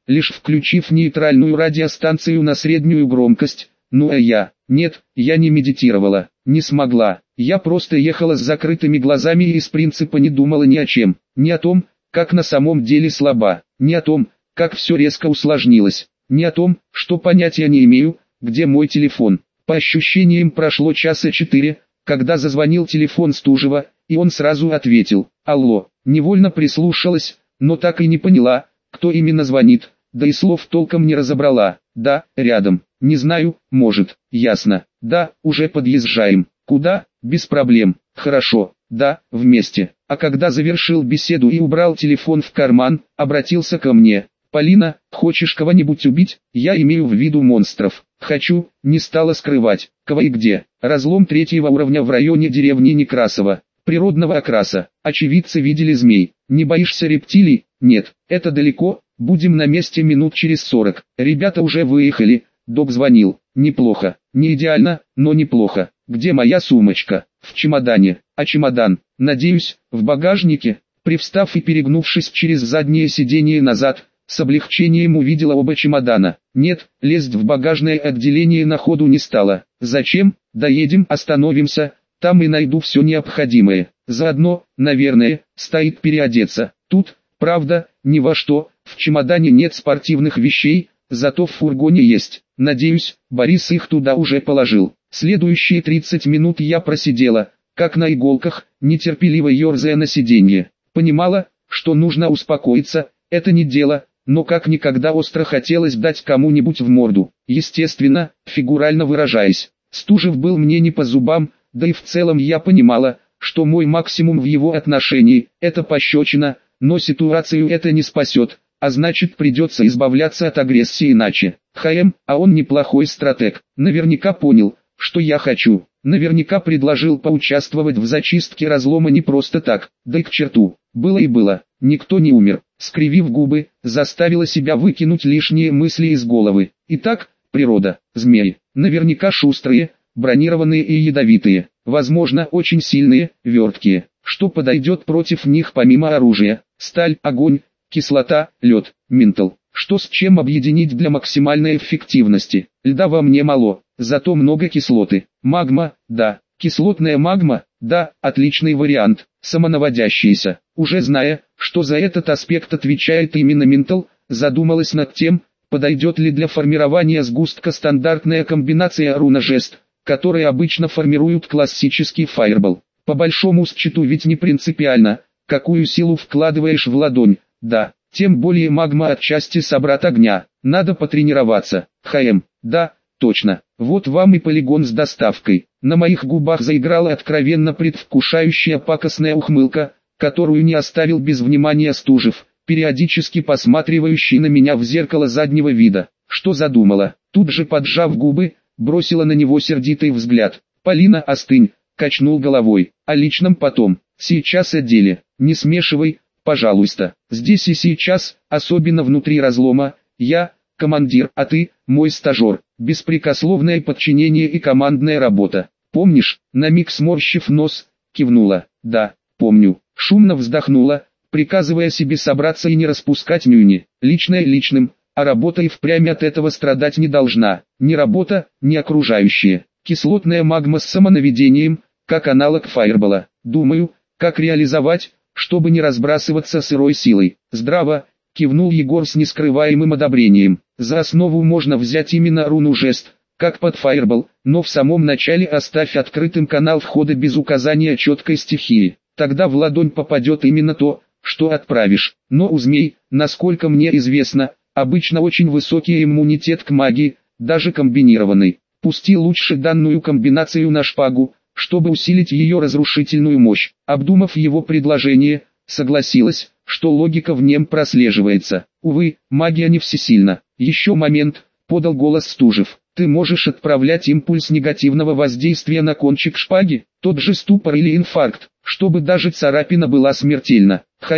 лишь включив нейтральную радиостанцию на среднюю громкость. Ну а я? Нет, я не медитировала, не смогла. Я просто ехала с закрытыми глазами и из принципа не думала ни о чем. Ни о том, как на самом деле слаба, ни о том, как все резко усложнилось, ни о том, что понятия не имею, где мой телефон. По ощущениям прошло часа 4, когда зазвонил телефон Стужева, и он сразу ответил: «Алло». Невольно прислушалась, но так и не поняла, кто именно звонит, да и слов толком не разобрала. «Да, рядом, не знаю, может, ясно, да, уже подъезжаем, куда, без проблем, хорошо, да, вместе». А когда завершил беседу и убрал телефон в карман, обратился ко мне: «Полина, хочешь кого-нибудь убить?» «Я имею в виду монстров». «Хочу», не стала скрывать. «Кого и где?» «Разлом 3-го уровня в районе деревни Некрасово. Природного окраса. Очевидцы видели змей». «Не боишься рептилий?» «Нет, это далеко, будем на месте минут через 40. Ребята уже выехали, док звонил». «Неплохо, не идеально, но неплохо. Где моя сумочка?» «В чемодане». «А чемодан?» «Надеюсь, в багажнике». Привстав и перегнувшись через заднее сиденье назад, с облегчением увидела оба чемодана. Нет, лезть в багажное отделение на ходу не стала. Зачем? Доедем, остановимся, там и найду все необходимое. Заодно, наверное, стоит переодеться. Тут, правда, ни во что, в чемодане нет спортивных вещей, зато в фургоне есть. Надеюсь, Борис их туда уже положил. Следующие 30 минут я просидела, как на иголках, нетерпеливо ерзая на сиденье. Понимала, что нужно успокоиться, это не дело, но как никогда остро хотелось дать кому-нибудь в морду. Естественно, фигурально выражаясь, Стужев был мне не по зубам, да и в целом я понимала, что мой максимум в его отношении – это пощечина, но ситуацию это не спасет, а значит придется избавляться от агрессии иначе. А он неплохой стратег, наверняка понял, что я хочу. Наверняка предложил поучаствовать в зачистке разлома не просто так, да и к черту. Было и было, никто не умер. Скривив губы, заставила себя выкинуть лишние мысли из головы. Итак, природа, змеи, наверняка шустрые, бронированные и ядовитые, возможно очень сильные, верткие. Что подойдет против них помимо оружия? Сталь, огонь, кислота, лед, ментал. Что с чем объединить для максимальной эффективности? Льда во мне мало, зато много кислоты. Магма, да. Кислотная магма, да, отличный вариант. Самонаводящаяся. Уже зная, что за этот аспект отвечает именно ментал, задумалась над тем, подойдет ли для формирования сгустка стандартная комбинация руна-жест, которые обычно формируют классический фаербол. По большому счету ведь не принципиально, какую силу вкладываешь в ладонь, да. Тем более магма отчасти собрат огня, надо потренироваться. Да, точно, вот вам и полигон с доставкой. На моих губах заиграла откровенно предвкушающая пакостная ухмылка, которую не оставил без внимания Стужев, периодически посматривающий на меня в зеркало заднего вида. Что задумала? Тут же поджав губы, бросила на него сердитый взгляд. «Полина, остынь», качнул головой. «О личном потом, сейчас о деле, не смешивай. Пожалуйста, здесь и сейчас, особенно внутри разлома, я, командир, а ты, мой стажер, беспрекословное подчинение и командная работа. Помнишь?» На миг сморщив нос, кивнула. «Да, помню». Шумно вздохнула, приказывая себе собраться и не распускать нюни. Личное личным, а работа и впрямь от этого страдать не должна. Ни работа, ни окружающие. Кислотная магма с самонаведением, как аналог фаербола. Думаю, как реализовать, чтобы не разбрасываться сырой силой. «Здраво», кивнул Егор с нескрываемым одобрением. «За основу можно взять именно руну-жест, как под фаербол, но в самом начале оставь открытым канал входа без указания четкой стихии. Тогда в ладонь попадет именно то, что отправишь. Но у змей, насколько мне известно, обычно очень высокий иммунитет к магии, даже комбинированный. Пусти лучше данную комбинацию на шпагу, чтобы усилить ее разрушительную мощь». Обдумав его предложение, согласилась, что логика в нем прослеживается. «Увы, магия не всесильна». «Еще момент», — подал голос Стужев. «Ты можешь отправлять импульс негативного воздействия на кончик шпаги, тот же ступор или инфаркт, чтобы даже царапина была смертельна».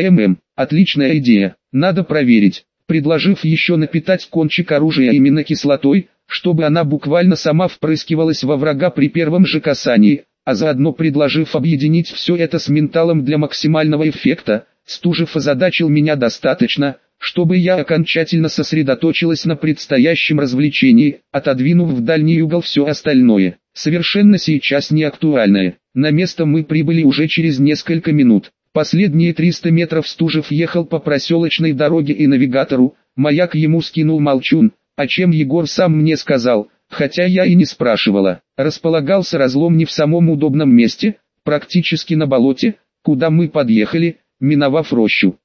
Отличная идея, надо проверить». Предложив еще напитать кончик оружия именно кислотой, чтобы она буквально сама впрыскивалась во врага при первом же касании, а заодно предложив объединить все это с менталом для максимального эффекта, Стужев озадачил меня достаточно, чтобы я окончательно сосредоточилась на предстоящем развлечении, отодвинув в дальний угол все остальное, совершенно сейчас не актуальное. На место мы прибыли уже через несколько минут. Последние 300 метров Стужев ехал по проселочной дороге и навигатору, маяк ему скинул Молчун, о чем Егор сам мне сказал, хотя я и не спрашивала. Располагался разлом не в самом удобном месте, практически на болоте, куда мы подъехали, миновав рощу.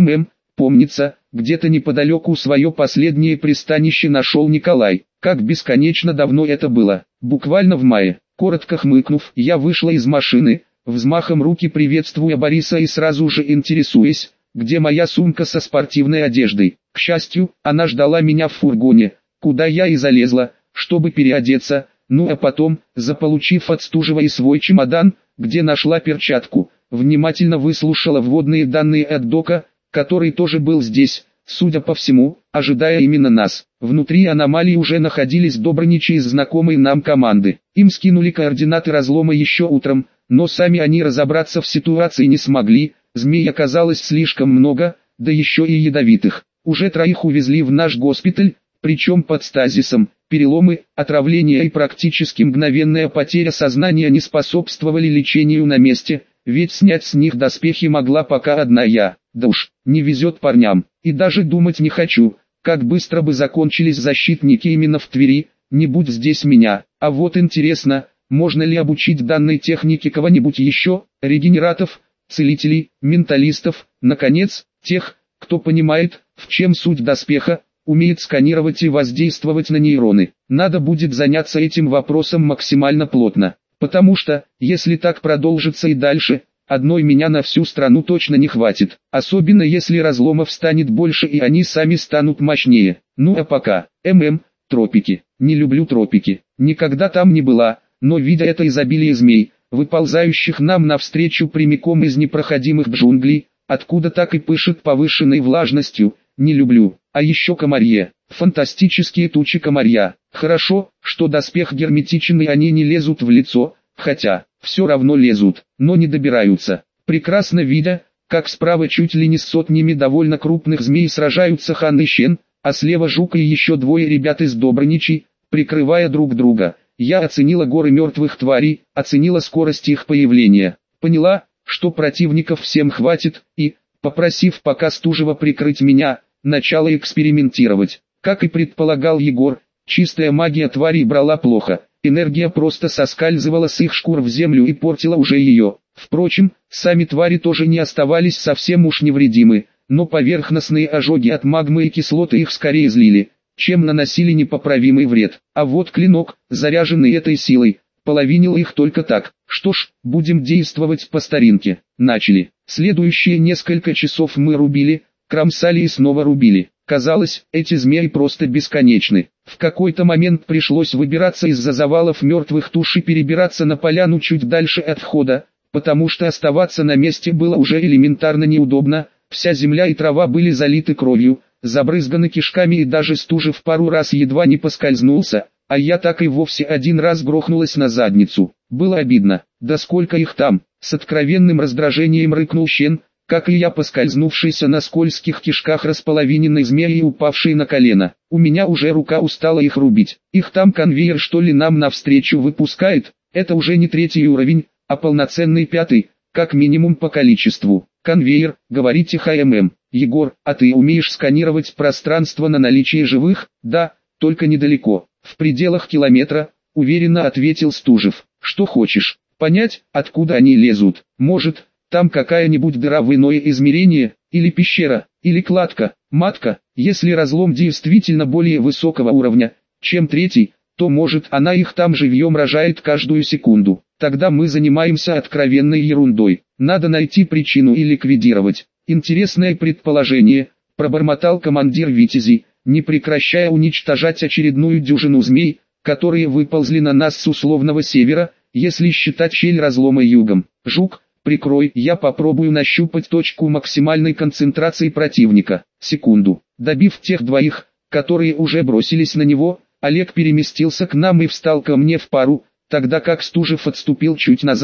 Помнится, где-то неподалеку свое последнее пристанище нашел Николай. Как бесконечно давно это было, буквально в мае. Коротко хмыкнув, я вышла из машины, взмахом руки приветствуя Бориса и сразу же интересуясь, где моя сумка со спортивной одеждой. К счастью, она ждала меня в фургоне, куда я и залезла, чтобы переодеться, ну а потом, заполучив от Стужева и свой чемодан, где нашла перчатку, внимательно выслушала вводные данные от Дока, который тоже был здесь, судя по всему, ожидая именно нас. Внутри аномалии уже находились Добрыничи из знакомой нам команды. Им скинули координаты разлома еще утром, но сами они разобраться в ситуации не смогли, змей оказалось слишком много, да еще и ядовитых. Уже 3 увезли в наш госпиталь, причем под стазисом. Переломы, отравление и практически мгновенная потеря сознания не способствовали лечению на месте, ведь снять с них доспехи могла пока одна я. Да уж, не везет парням, и даже думать не хочу, как быстро бы закончились защитники именно в Твери, не будь здесь меня. А вот интересно, можно ли обучить данной технике кого-нибудь еще, регенератов, целителей, менталистов, наконец, тех, кто понимает, в чем суть доспеха, умеет сканировать и воздействовать на нейроны. Надо будет заняться этим вопросом максимально плотно, потому что, если так продолжится и дальше, одной меня на всю страну точно не хватит, особенно если разломов станет больше и они сами станут мощнее. Ну а пока, тропики. Не люблю тропики, никогда там не была, но видя это изобилие змей, выползающих нам навстречу прямиком из непроходимых джунглей, откуда так и пышет повышенной влажностью, не люблю. А еще комарье, фантастические тучи комарья. Хорошо, что доспех герметичен и они не лезут в лицо, хотя, все равно лезут, но не добираются. Прекрасно видя, как справа чуть ли не с сотнями довольно крупных змей сражаются Хан и Щен, а слева Жук и еще 2 ребят из Добрыничей, прикрывая друг друга, я оценила горы мертвых тварей, оценила скорость их появления, поняла, что противников всем хватит, и, попросив пока Стужева прикрыть меня, начала экспериментировать. Как и предполагал Егор, чистая магия тварей брала плохо, энергия просто соскальзывала с их шкур в землю и портила уже ее. Впрочем, сами твари тоже не оставались совсем уж невредимы, но поверхностные ожоги от магмы и кислоты их скорее злили, чем наносили непоправимый вред. А вот клинок, заряженный этой силой, половинил их только так. Что ж, будем действовать по старинке. Начали. Следующие несколько часов мы рубили, кромсали и снова рубили. Казалось, эти змеи просто бесконечны. В какой-то момент пришлось выбираться из-за завалов мертвых туш и перебираться на поляну чуть дальше от входа, потому что оставаться на месте было уже элементарно неудобно, вся земля и трава были залиты кровью, забрызганы кишками и даже Стужев пару раз едва не поскользнулся, а я так и вовсе 1 раз грохнулась на задницу. Было обидно, да сколько их там, с откровенным раздражением рыкнул Щен, как и я, поскользнувшийся на скользких кишках располовиненной змеи и упавшей на колено. У меня уже рука устала их рубить. Их там конвейер что ли нам навстречу выпускает? Это уже не 3-й уровень, а полноценный 5-й, как минимум по количеству. Конвейер, говорите Егор, а ты умеешь сканировать пространство на наличие живых? Да, только недалеко, в пределах километра, уверенно ответил Стужев. Что хочешь, понять, откуда они лезут? Может, там какая-нибудь дыра в иное измерение, или пещера, или кладка, матка? Если разлом действительно более высокого уровня, чем 3-й, то может она их там живьем рожает каждую секунду. Тогда мы занимаемся откровенной ерундой. Надо найти причину и ликвидировать. Интересное предположение, пробормотал командир Витязей, не прекращая уничтожать очередную дюжину змей, которые выползли на нас с условного севера, если считать щель разлома югом. Жук, прикрой, я попробую нащупать точку максимальной концентрации противника. Секунду. Добив тех 2, которые уже бросились на него, Олег переместился к нам и встал ко мне в пару, тогда как Стужев отступил чуть назад,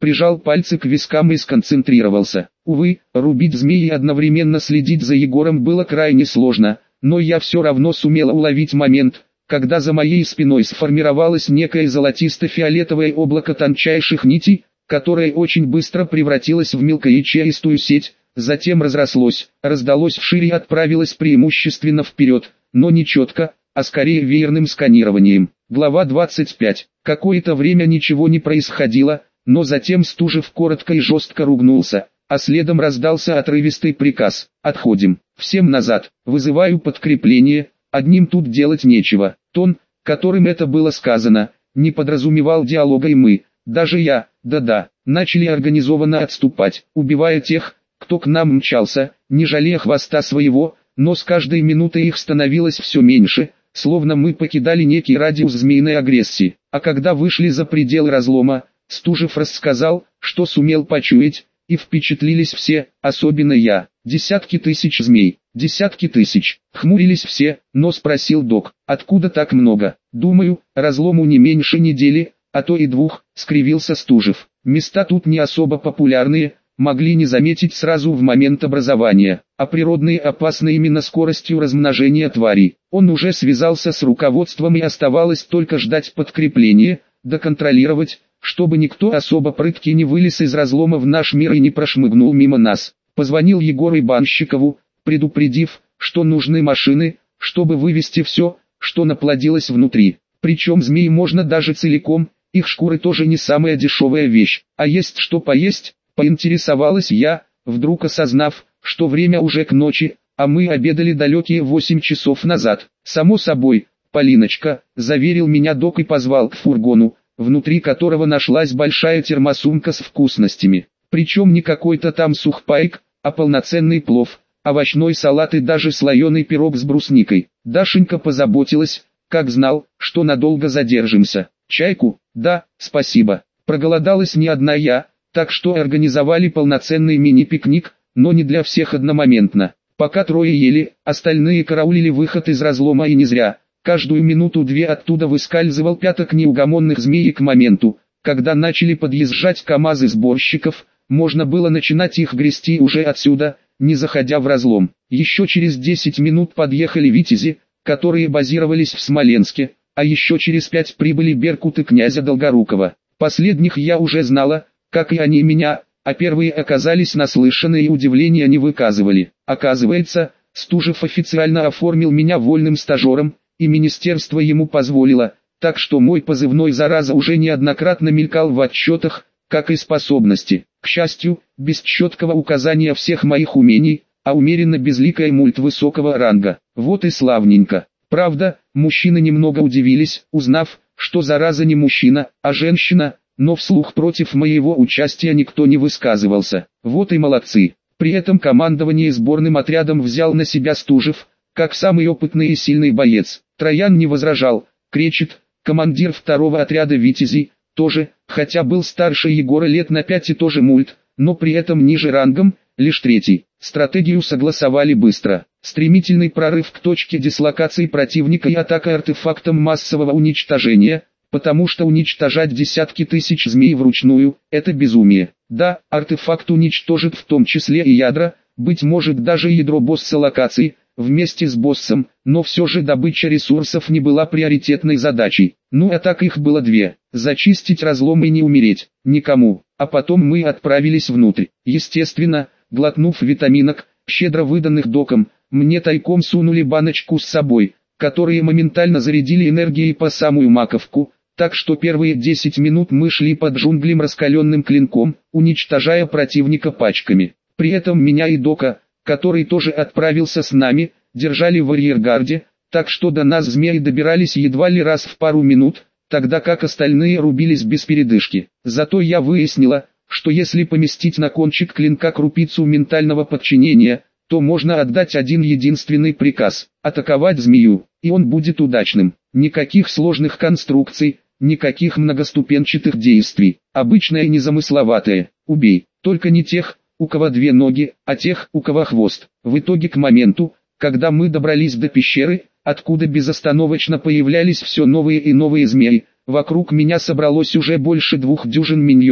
прижал пальцы к вискам и сконцентрировался. Увы, рубить змеи и одновременно следить за Егором было крайне сложно, но я все равно сумел уловить момент, когда за моей спиной сформировалось некое золотисто-фиолетовое облако тончайших нитей, которое очень быстро превратилось в мелкоячеистую сеть, затем разрослось, раздалось вширь и отправилось преимущественно вперед, но не четко, а скорее веерным сканированием. Глава 25. Какое-то время ничего не происходило, но затем Стужев коротко и жестко ругнулся, а следом раздался отрывистый приказ: «Отходим, всем назад, вызываю подкрепление, одним тут делать нечего». Тон, которым это было сказано, не подразумевал диалога, и мы, даже я, начали организованно отступать, убивая тех, кто к нам мчался, не жалея хвоста своего, но с каждой минутой их становилось все меньше, словно мы покидали некий радиус змеиной агрессии. А когда вышли за пределы разлома, Стужев рассказал, что сумел почуять, и впечатлились все, особенно я. Десятки тысяч змей, десятки тысяч. Хмурились все, но спросил док: «Откуда так много?» «Думаю, разлому не меньше недели, а то и 2, скривился Стужев. «Места тут не особо популярные, могли не заметить сразу в момент образования, а природные опасны именно скоростью размножения тварей». Он уже связался с руководством, и оставалось только ждать подкрепления, да контролировать, чтобы никто особо прыткий не вылез из разлома в наш мир и не прошмыгнул мимо нас. Позвонил Егору Банщикову, предупредив, что нужны машины, чтобы вывести все, что наплодилось внутри. Причем змеи можно даже целиком, их шкуры тоже не самая дешевая вещь. А есть что поесть? Поинтересовалась я, вдруг осознав, что время уже к ночи, а мы обедали далекие 8 часов назад. «Само собой, Полиночка», — заверил меня док и позвал к фургону, внутри которого нашлась большая термосумка с вкусностями. Причем не какой-то там сухпайк, а полноценный плов, овощной салат и даже слоеный пирог с брусникой. Дашенька позаботилась, как знал, что надолго задержимся. «Чайку?» «Да, спасибо». Проголодалась не одна я, так что организовали полноценный мини-пикник, но не для всех одномоментно. Пока трое ели, остальные караулили выход из разлома, и не зря. Каждую минуту-две оттуда выскальзывал пяток неугомонных змей, и к моменту, когда начали подъезжать КАМАЗы сборщиков, можно было начинать их грести уже отсюда, не заходя в разлом. Еще через 10 минут подъехали «Витязи», которые базировались в Смоленске, а еще через 5 прибыли «Беркуты» князя Долгорукова. Последних я уже знала, как и они меня, а первые оказались наслышаны и удивления не выказывали. Оказывается, Стужев официально оформил меня вольным стажером, и министерство ему позволило, так что мой позывной «Зараза» уже неоднократно мелькал в отчетах, как и способности. К счастью, без четкого указания всех моих умений, а умеренно безликая мульт высокого ранга. Вот и славненько. Правда, мужчины немного удивились, узнав, что «Зараза» не мужчина, а женщина, но вслух против моего участия никто не высказывался. Вот и молодцы. При этом командование сборным отрядом взял на себя Стужев, как самый опытный и сильный боец. Троян не возражал, Кречет, командир второго отряда «Витязей», тоже, хотя был старше Егора лет на 5 и тоже мульт, но при этом ниже рангом, лишь 3. Стратегию согласовали быстро. Стремительный прорыв к точке дислокации противника и атака артефактом массового уничтожения, потому что уничтожать десятки тысяч змей вручную – это безумие. Да, артефакт уничтожит в том числе и ядра, быть может даже ядро босса локации, вместе с боссом, но все же добыча ресурсов не была приоритетной задачей. Ну а так их было 2. Зачистить разлом и не умереть, никому. А потом мы отправились внутрь. Естественно, глотнув витаминок, щедро выданных доком, мне тайком сунули баночку с собой, которые моментально зарядили энергией по самую маковку, так что первые 10 минут мы шли под джунглем раскаленным клинком, уничтожая противника пачками. При этом меня и дока, который тоже отправился с нами, держали в арьергарде, так что до нас змеи добирались едва ли раз в пару минут, тогда как остальные рубились без передышки. Зато я выяснила, что если поместить на кончик клинка крупицу ментального подчинения, то можно отдать один единственный приказ – атаковать змею, и он будет удачным. Никаких сложных конструкций, никаких многоступенчатых действий, обычное и незамысловатое – убей, только не тех, у кого 2 ноги, а тех, у кого хвост. В итоге к моменту, когда мы добрались до пещеры, откуда безостановочно появлялись все новые и новые змеи, вокруг меня собралось уже больше 2 дюжин миньонов,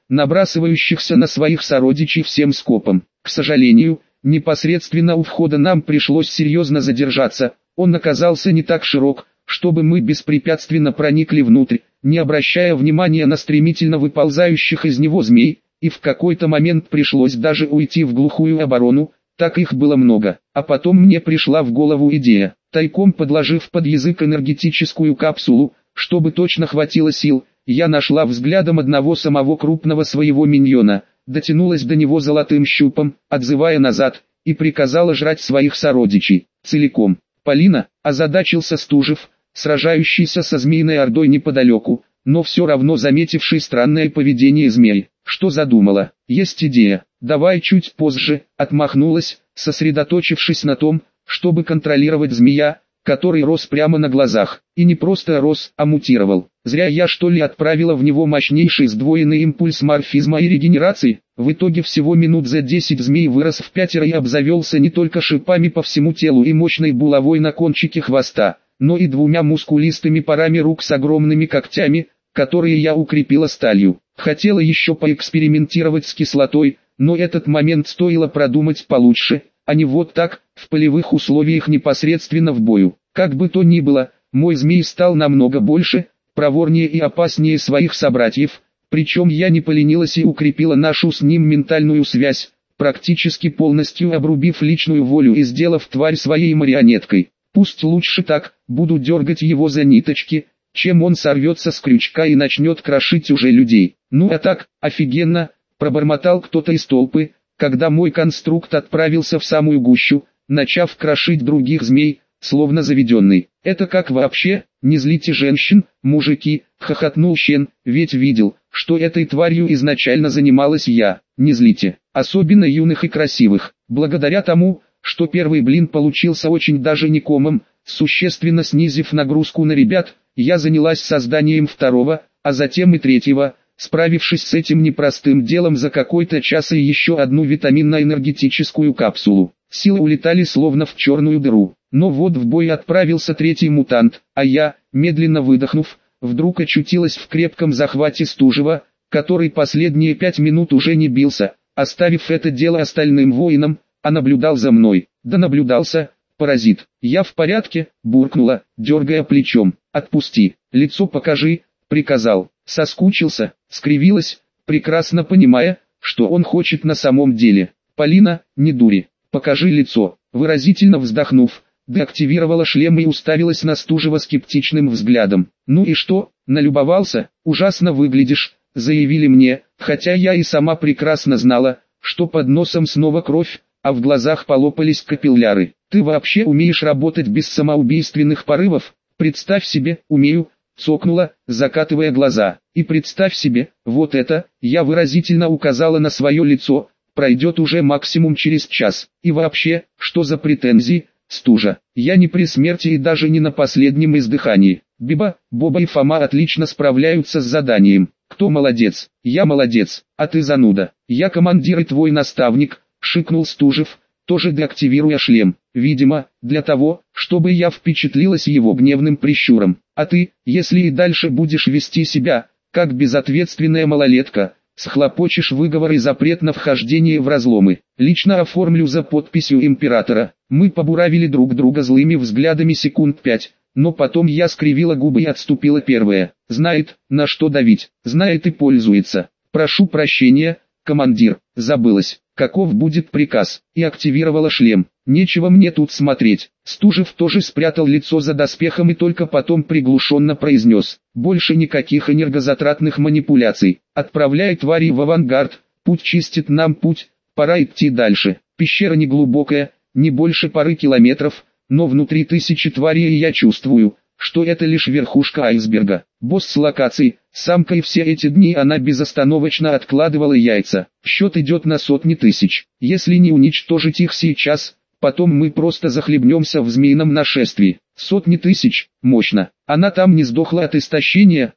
набрасывающихся на своих сородичей всем скопом. К сожалению, непосредственно у входа нам пришлось серьезно задержаться, он оказался не так широк, чтобы мы беспрепятственно проникли внутрь, не обращая внимания на стремительно выползающих из него змей, и в какой-то момент пришлось даже уйти в глухую оборону, так их было много. А потом мне пришла в голову идея, тайком подложив под язык энергетическую капсулу, чтобы точно хватило сил, я нашла взглядом одного самого крупного своего миньона, дотянулась до него золотым щупом, отзывая назад, и приказала жрать своих сородичей, целиком. Полина, озадачился Стужев, сражающийся со змеиной ордой неподалеку, но все равно заметивший странное поведение змей. Что задумала? Есть идея. Давай чуть позже, отмахнулась, сосредоточившись на том, чтобы контролировать змея, который рос прямо на глазах. И не просто рос, а мутировал. Зря я что ли отправила в него мощнейший сдвоенный импульс морфизма и регенерации. В итоге всего минут за 10 змей вырос в 5 и обзавелся не только шипами по всему телу и мощной булавой на кончике хвоста, но и двумя мускулистыми парами рук с огромными когтями, которые я укрепила сталью. Хотела еще поэкспериментировать с кислотой, но этот момент стоило продумать получше, а не вот так, в полевых условиях непосредственно в бою. Как бы то ни было, мой змей стал намного больше, проворнее и опаснее своих собратьев, причем я не поленилась и укрепила нашу с ним ментальную связь, практически полностью обрубив личную волю и сделав тварь своей марионеткой. Пусть лучше так, буду дергать его за ниточки, чем он сорвется с крючка и начнет крошить уже людей. Ну а так, офигенно, пробормотал кто-то из толпы, когда мой конструкт отправился в самую гущу, начав крошить других змей, словно заведенный. Это как вообще, не злите женщин, мужики, хохотнул Щен, ведь видел, что этой тварью изначально занималась я. Не злите, особенно юных и красивых. Благодаря тому, что первый блин получился очень даже не комом, существенно снизив нагрузку на ребят, я занялась созданием второго, а затем и третьего, справившись с этим непростым делом за какой-то час и еще одну витаминно-энергетическую капсулу. Силы улетали словно в черную дыру. Но вот в бой отправился третий мутант, а я, медленно выдохнув, вдруг очутилась в крепком захвате Стужева, который последние 5 минут уже не бился, оставив это дело остальным воинам, а наблюдал за мной. Да наблюдался, паразит. Я в порядке, буркнула, дергая плечом. Отпусти, лицо покажи, приказал. Соскучился, скривилась, прекрасно понимая, что он хочет на самом деле. Полина, не дури, покажи лицо. Выразительно вздохнув, деактивировала шлем и уставилась на Стужева скептичным взглядом. Ну и что, налюбовался, ужасно выглядишь, заявили мне, хотя я и сама прекрасно знала, что под носом снова кровь, а в глазах полопались капилляры. Ты вообще умеешь работать без самоубийственных порывов? Представь себе, умею, цокнула, закатывая глаза. И представь себе, вот это, я выразительно указала на свое лицо, пройдет уже максимум через час. И вообще, что за претензии, Стужа? Я не при смерти и даже не на последнем издыхании. Биба, Боба и Фома отлично справляются с заданием. Кто молодец? Я молодец, а ты зануда. Я командир и твой наставник, шикнул Стужев, тоже деактивируя шлем. Видимо, для того, чтобы я впечатлилась его гневным прищуром. А ты, если и дальше будешь вести себя, как безответственная малолетка, схлопочешь выговор и запрет на вхождение в разломы. Лично оформлю за подписью императора. Мы побуравили друг друга злыми взглядами секунд 5, но потом я скривила губы и отступила первая. Знает, на что давить, знает и пользуется. Прошу прощения, командир, забылась. Каков будет приказ? И активировала шлем. Нечего мне тут смотреть. Стужев тоже спрятал лицо за доспехом и только потом приглушенно произнес. Больше никаких энергозатратных манипуляций. Отправляй твари в авангард. Путь чистит нам путь. Пора идти дальше. Пещера не глубокая, не больше пары километров, но внутри тысячи тварей и я чувствую, что это лишь верхушка айсберга. Босс с локацией, самка, и все эти дни она безостановочно откладывала яйца. Счет идет на сотни тысяч. Если не уничтожить их сейчас, потом мы просто захлебнемся в змеином нашествии. Сотни тысяч, мощно. Она там не сдохла от истощения,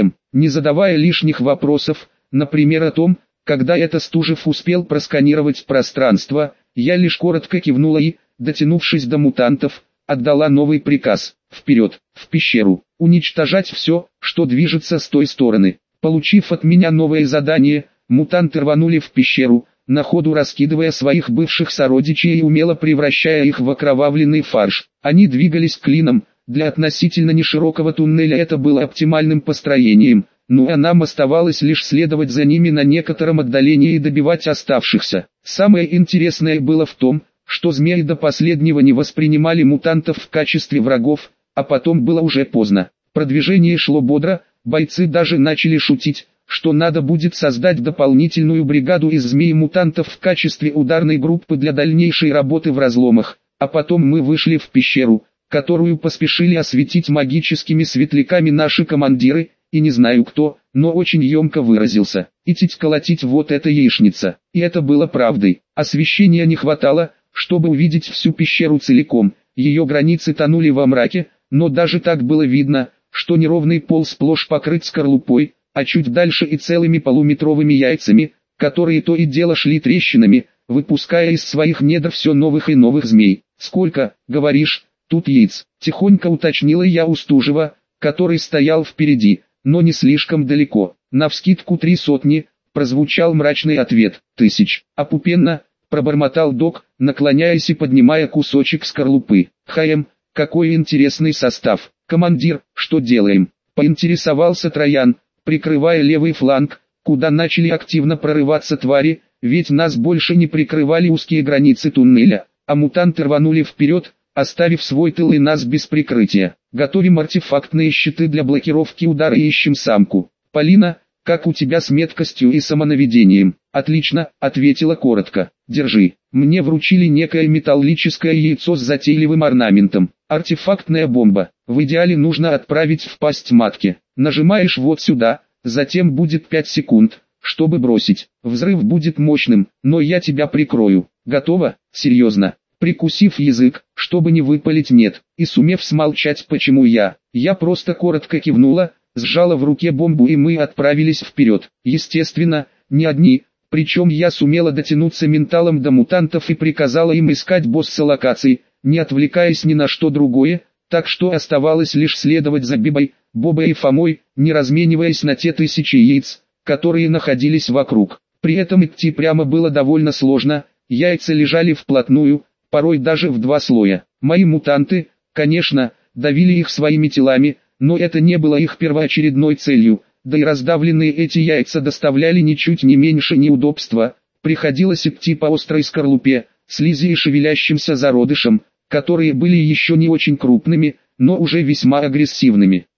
не задавая лишних вопросов, например о том, когда это Стужев успел просканировать пространство, я лишь коротко кивнула и, дотянувшись до мутантов, отдала новый приказ. Вперед, в пещеру, уничтожать все, что движется с той стороны. Получив от меня новое задание, Мутанты рванули в пещеру, на ходу раскидывая своих бывших сородичей и умело превращая их в окровавленный фарш. Они двигались клином, для относительно неширокого туннеля это было оптимальным построением, ну а нам оставалось лишь следовать за ними на некотором отдалении и добивать оставшихся. Самое интересное было в том, что змеи до последнего не воспринимали мутантов в качестве врагов, а потом было уже поздно. Продвижение шло бодро, бойцы даже начали шутить, что надо будет создать дополнительную бригаду из змей-мутантов в качестве ударной группы для дальнейшей работы в разломах, а потом мы вышли в пещеру, которую поспешили осветить магическими светляками наши командиры, и не знаю кто, но очень емко выразился: «Идти колотить вот эта яичница». И это было правдой. Освещения не хватало, чтобы увидеть всю пещеру целиком, ее границы тонули во мраке, но даже так было видно, что неровный пол сплошь покрыт скорлупой, а чуть дальше и целыми полуметровыми яйцами, которые то и дело шли трещинами, выпуская из своих недр все новых и новых змей. «Сколько, говоришь, тут яиц?» — тихонько уточнила я у Стужева, который стоял впереди, но не слишком далеко. «Навскидку 3 сотни», — прозвучал мрачный ответ. «1000». «Опупенно», — пробормотал док, наклоняясь и поднимая кусочек скорлупы. Какой интересный состав. Командир, что делаем?» — поинтересовался Троян, прикрывая левый фланг, куда начали активно прорываться твари, ведь нас больше не прикрывали узкие границы туннеля, а мутанты рванули вперед, оставив свой тыл и нас без прикрытия. «Готовим артефактные щиты для блокировки удара и ищем самку». «Полина, как у тебя с меткостью и самонаведением?» «Отлично», — ответила коротко. «Держи». Мне вручили некое металлическое яйцо с затейливым орнаментом. Артефактная бомба. В идеале нужно отправить в пасть матки. Нажимаешь вот сюда, затем будет 5 секунд, чтобы бросить. Взрыв будет мощным, но я тебя прикрою. Готово? Серьезно. Прикусив язык, чтобы не выпалить «нет», и сумев смолчать «почему я просто коротко кивнула, сжала в руке бомбу и мы отправились вперед. Естественно, не одни, причем я сумела дотянуться менталом до мутантов и приказала им искать босса локаций, не отвлекаясь ни на что другое, так что оставалось лишь следовать за Бибой, Бобой и Фомой, не размениваясь на те тысячи яиц, которые находились вокруг. При этом идти прямо было довольно сложно, яйца лежали вплотную, порой даже в 2 слоя. Мои мутанты, конечно, давили их своими телами, но это не было их первоочередной целью, да и раздавленные эти яйца доставляли ничуть не меньше неудобства. Приходилось идти по острой скорлупе, слизи и шевелящимся зародышам, которые были еще не очень крупными, но уже весьма агрессивными.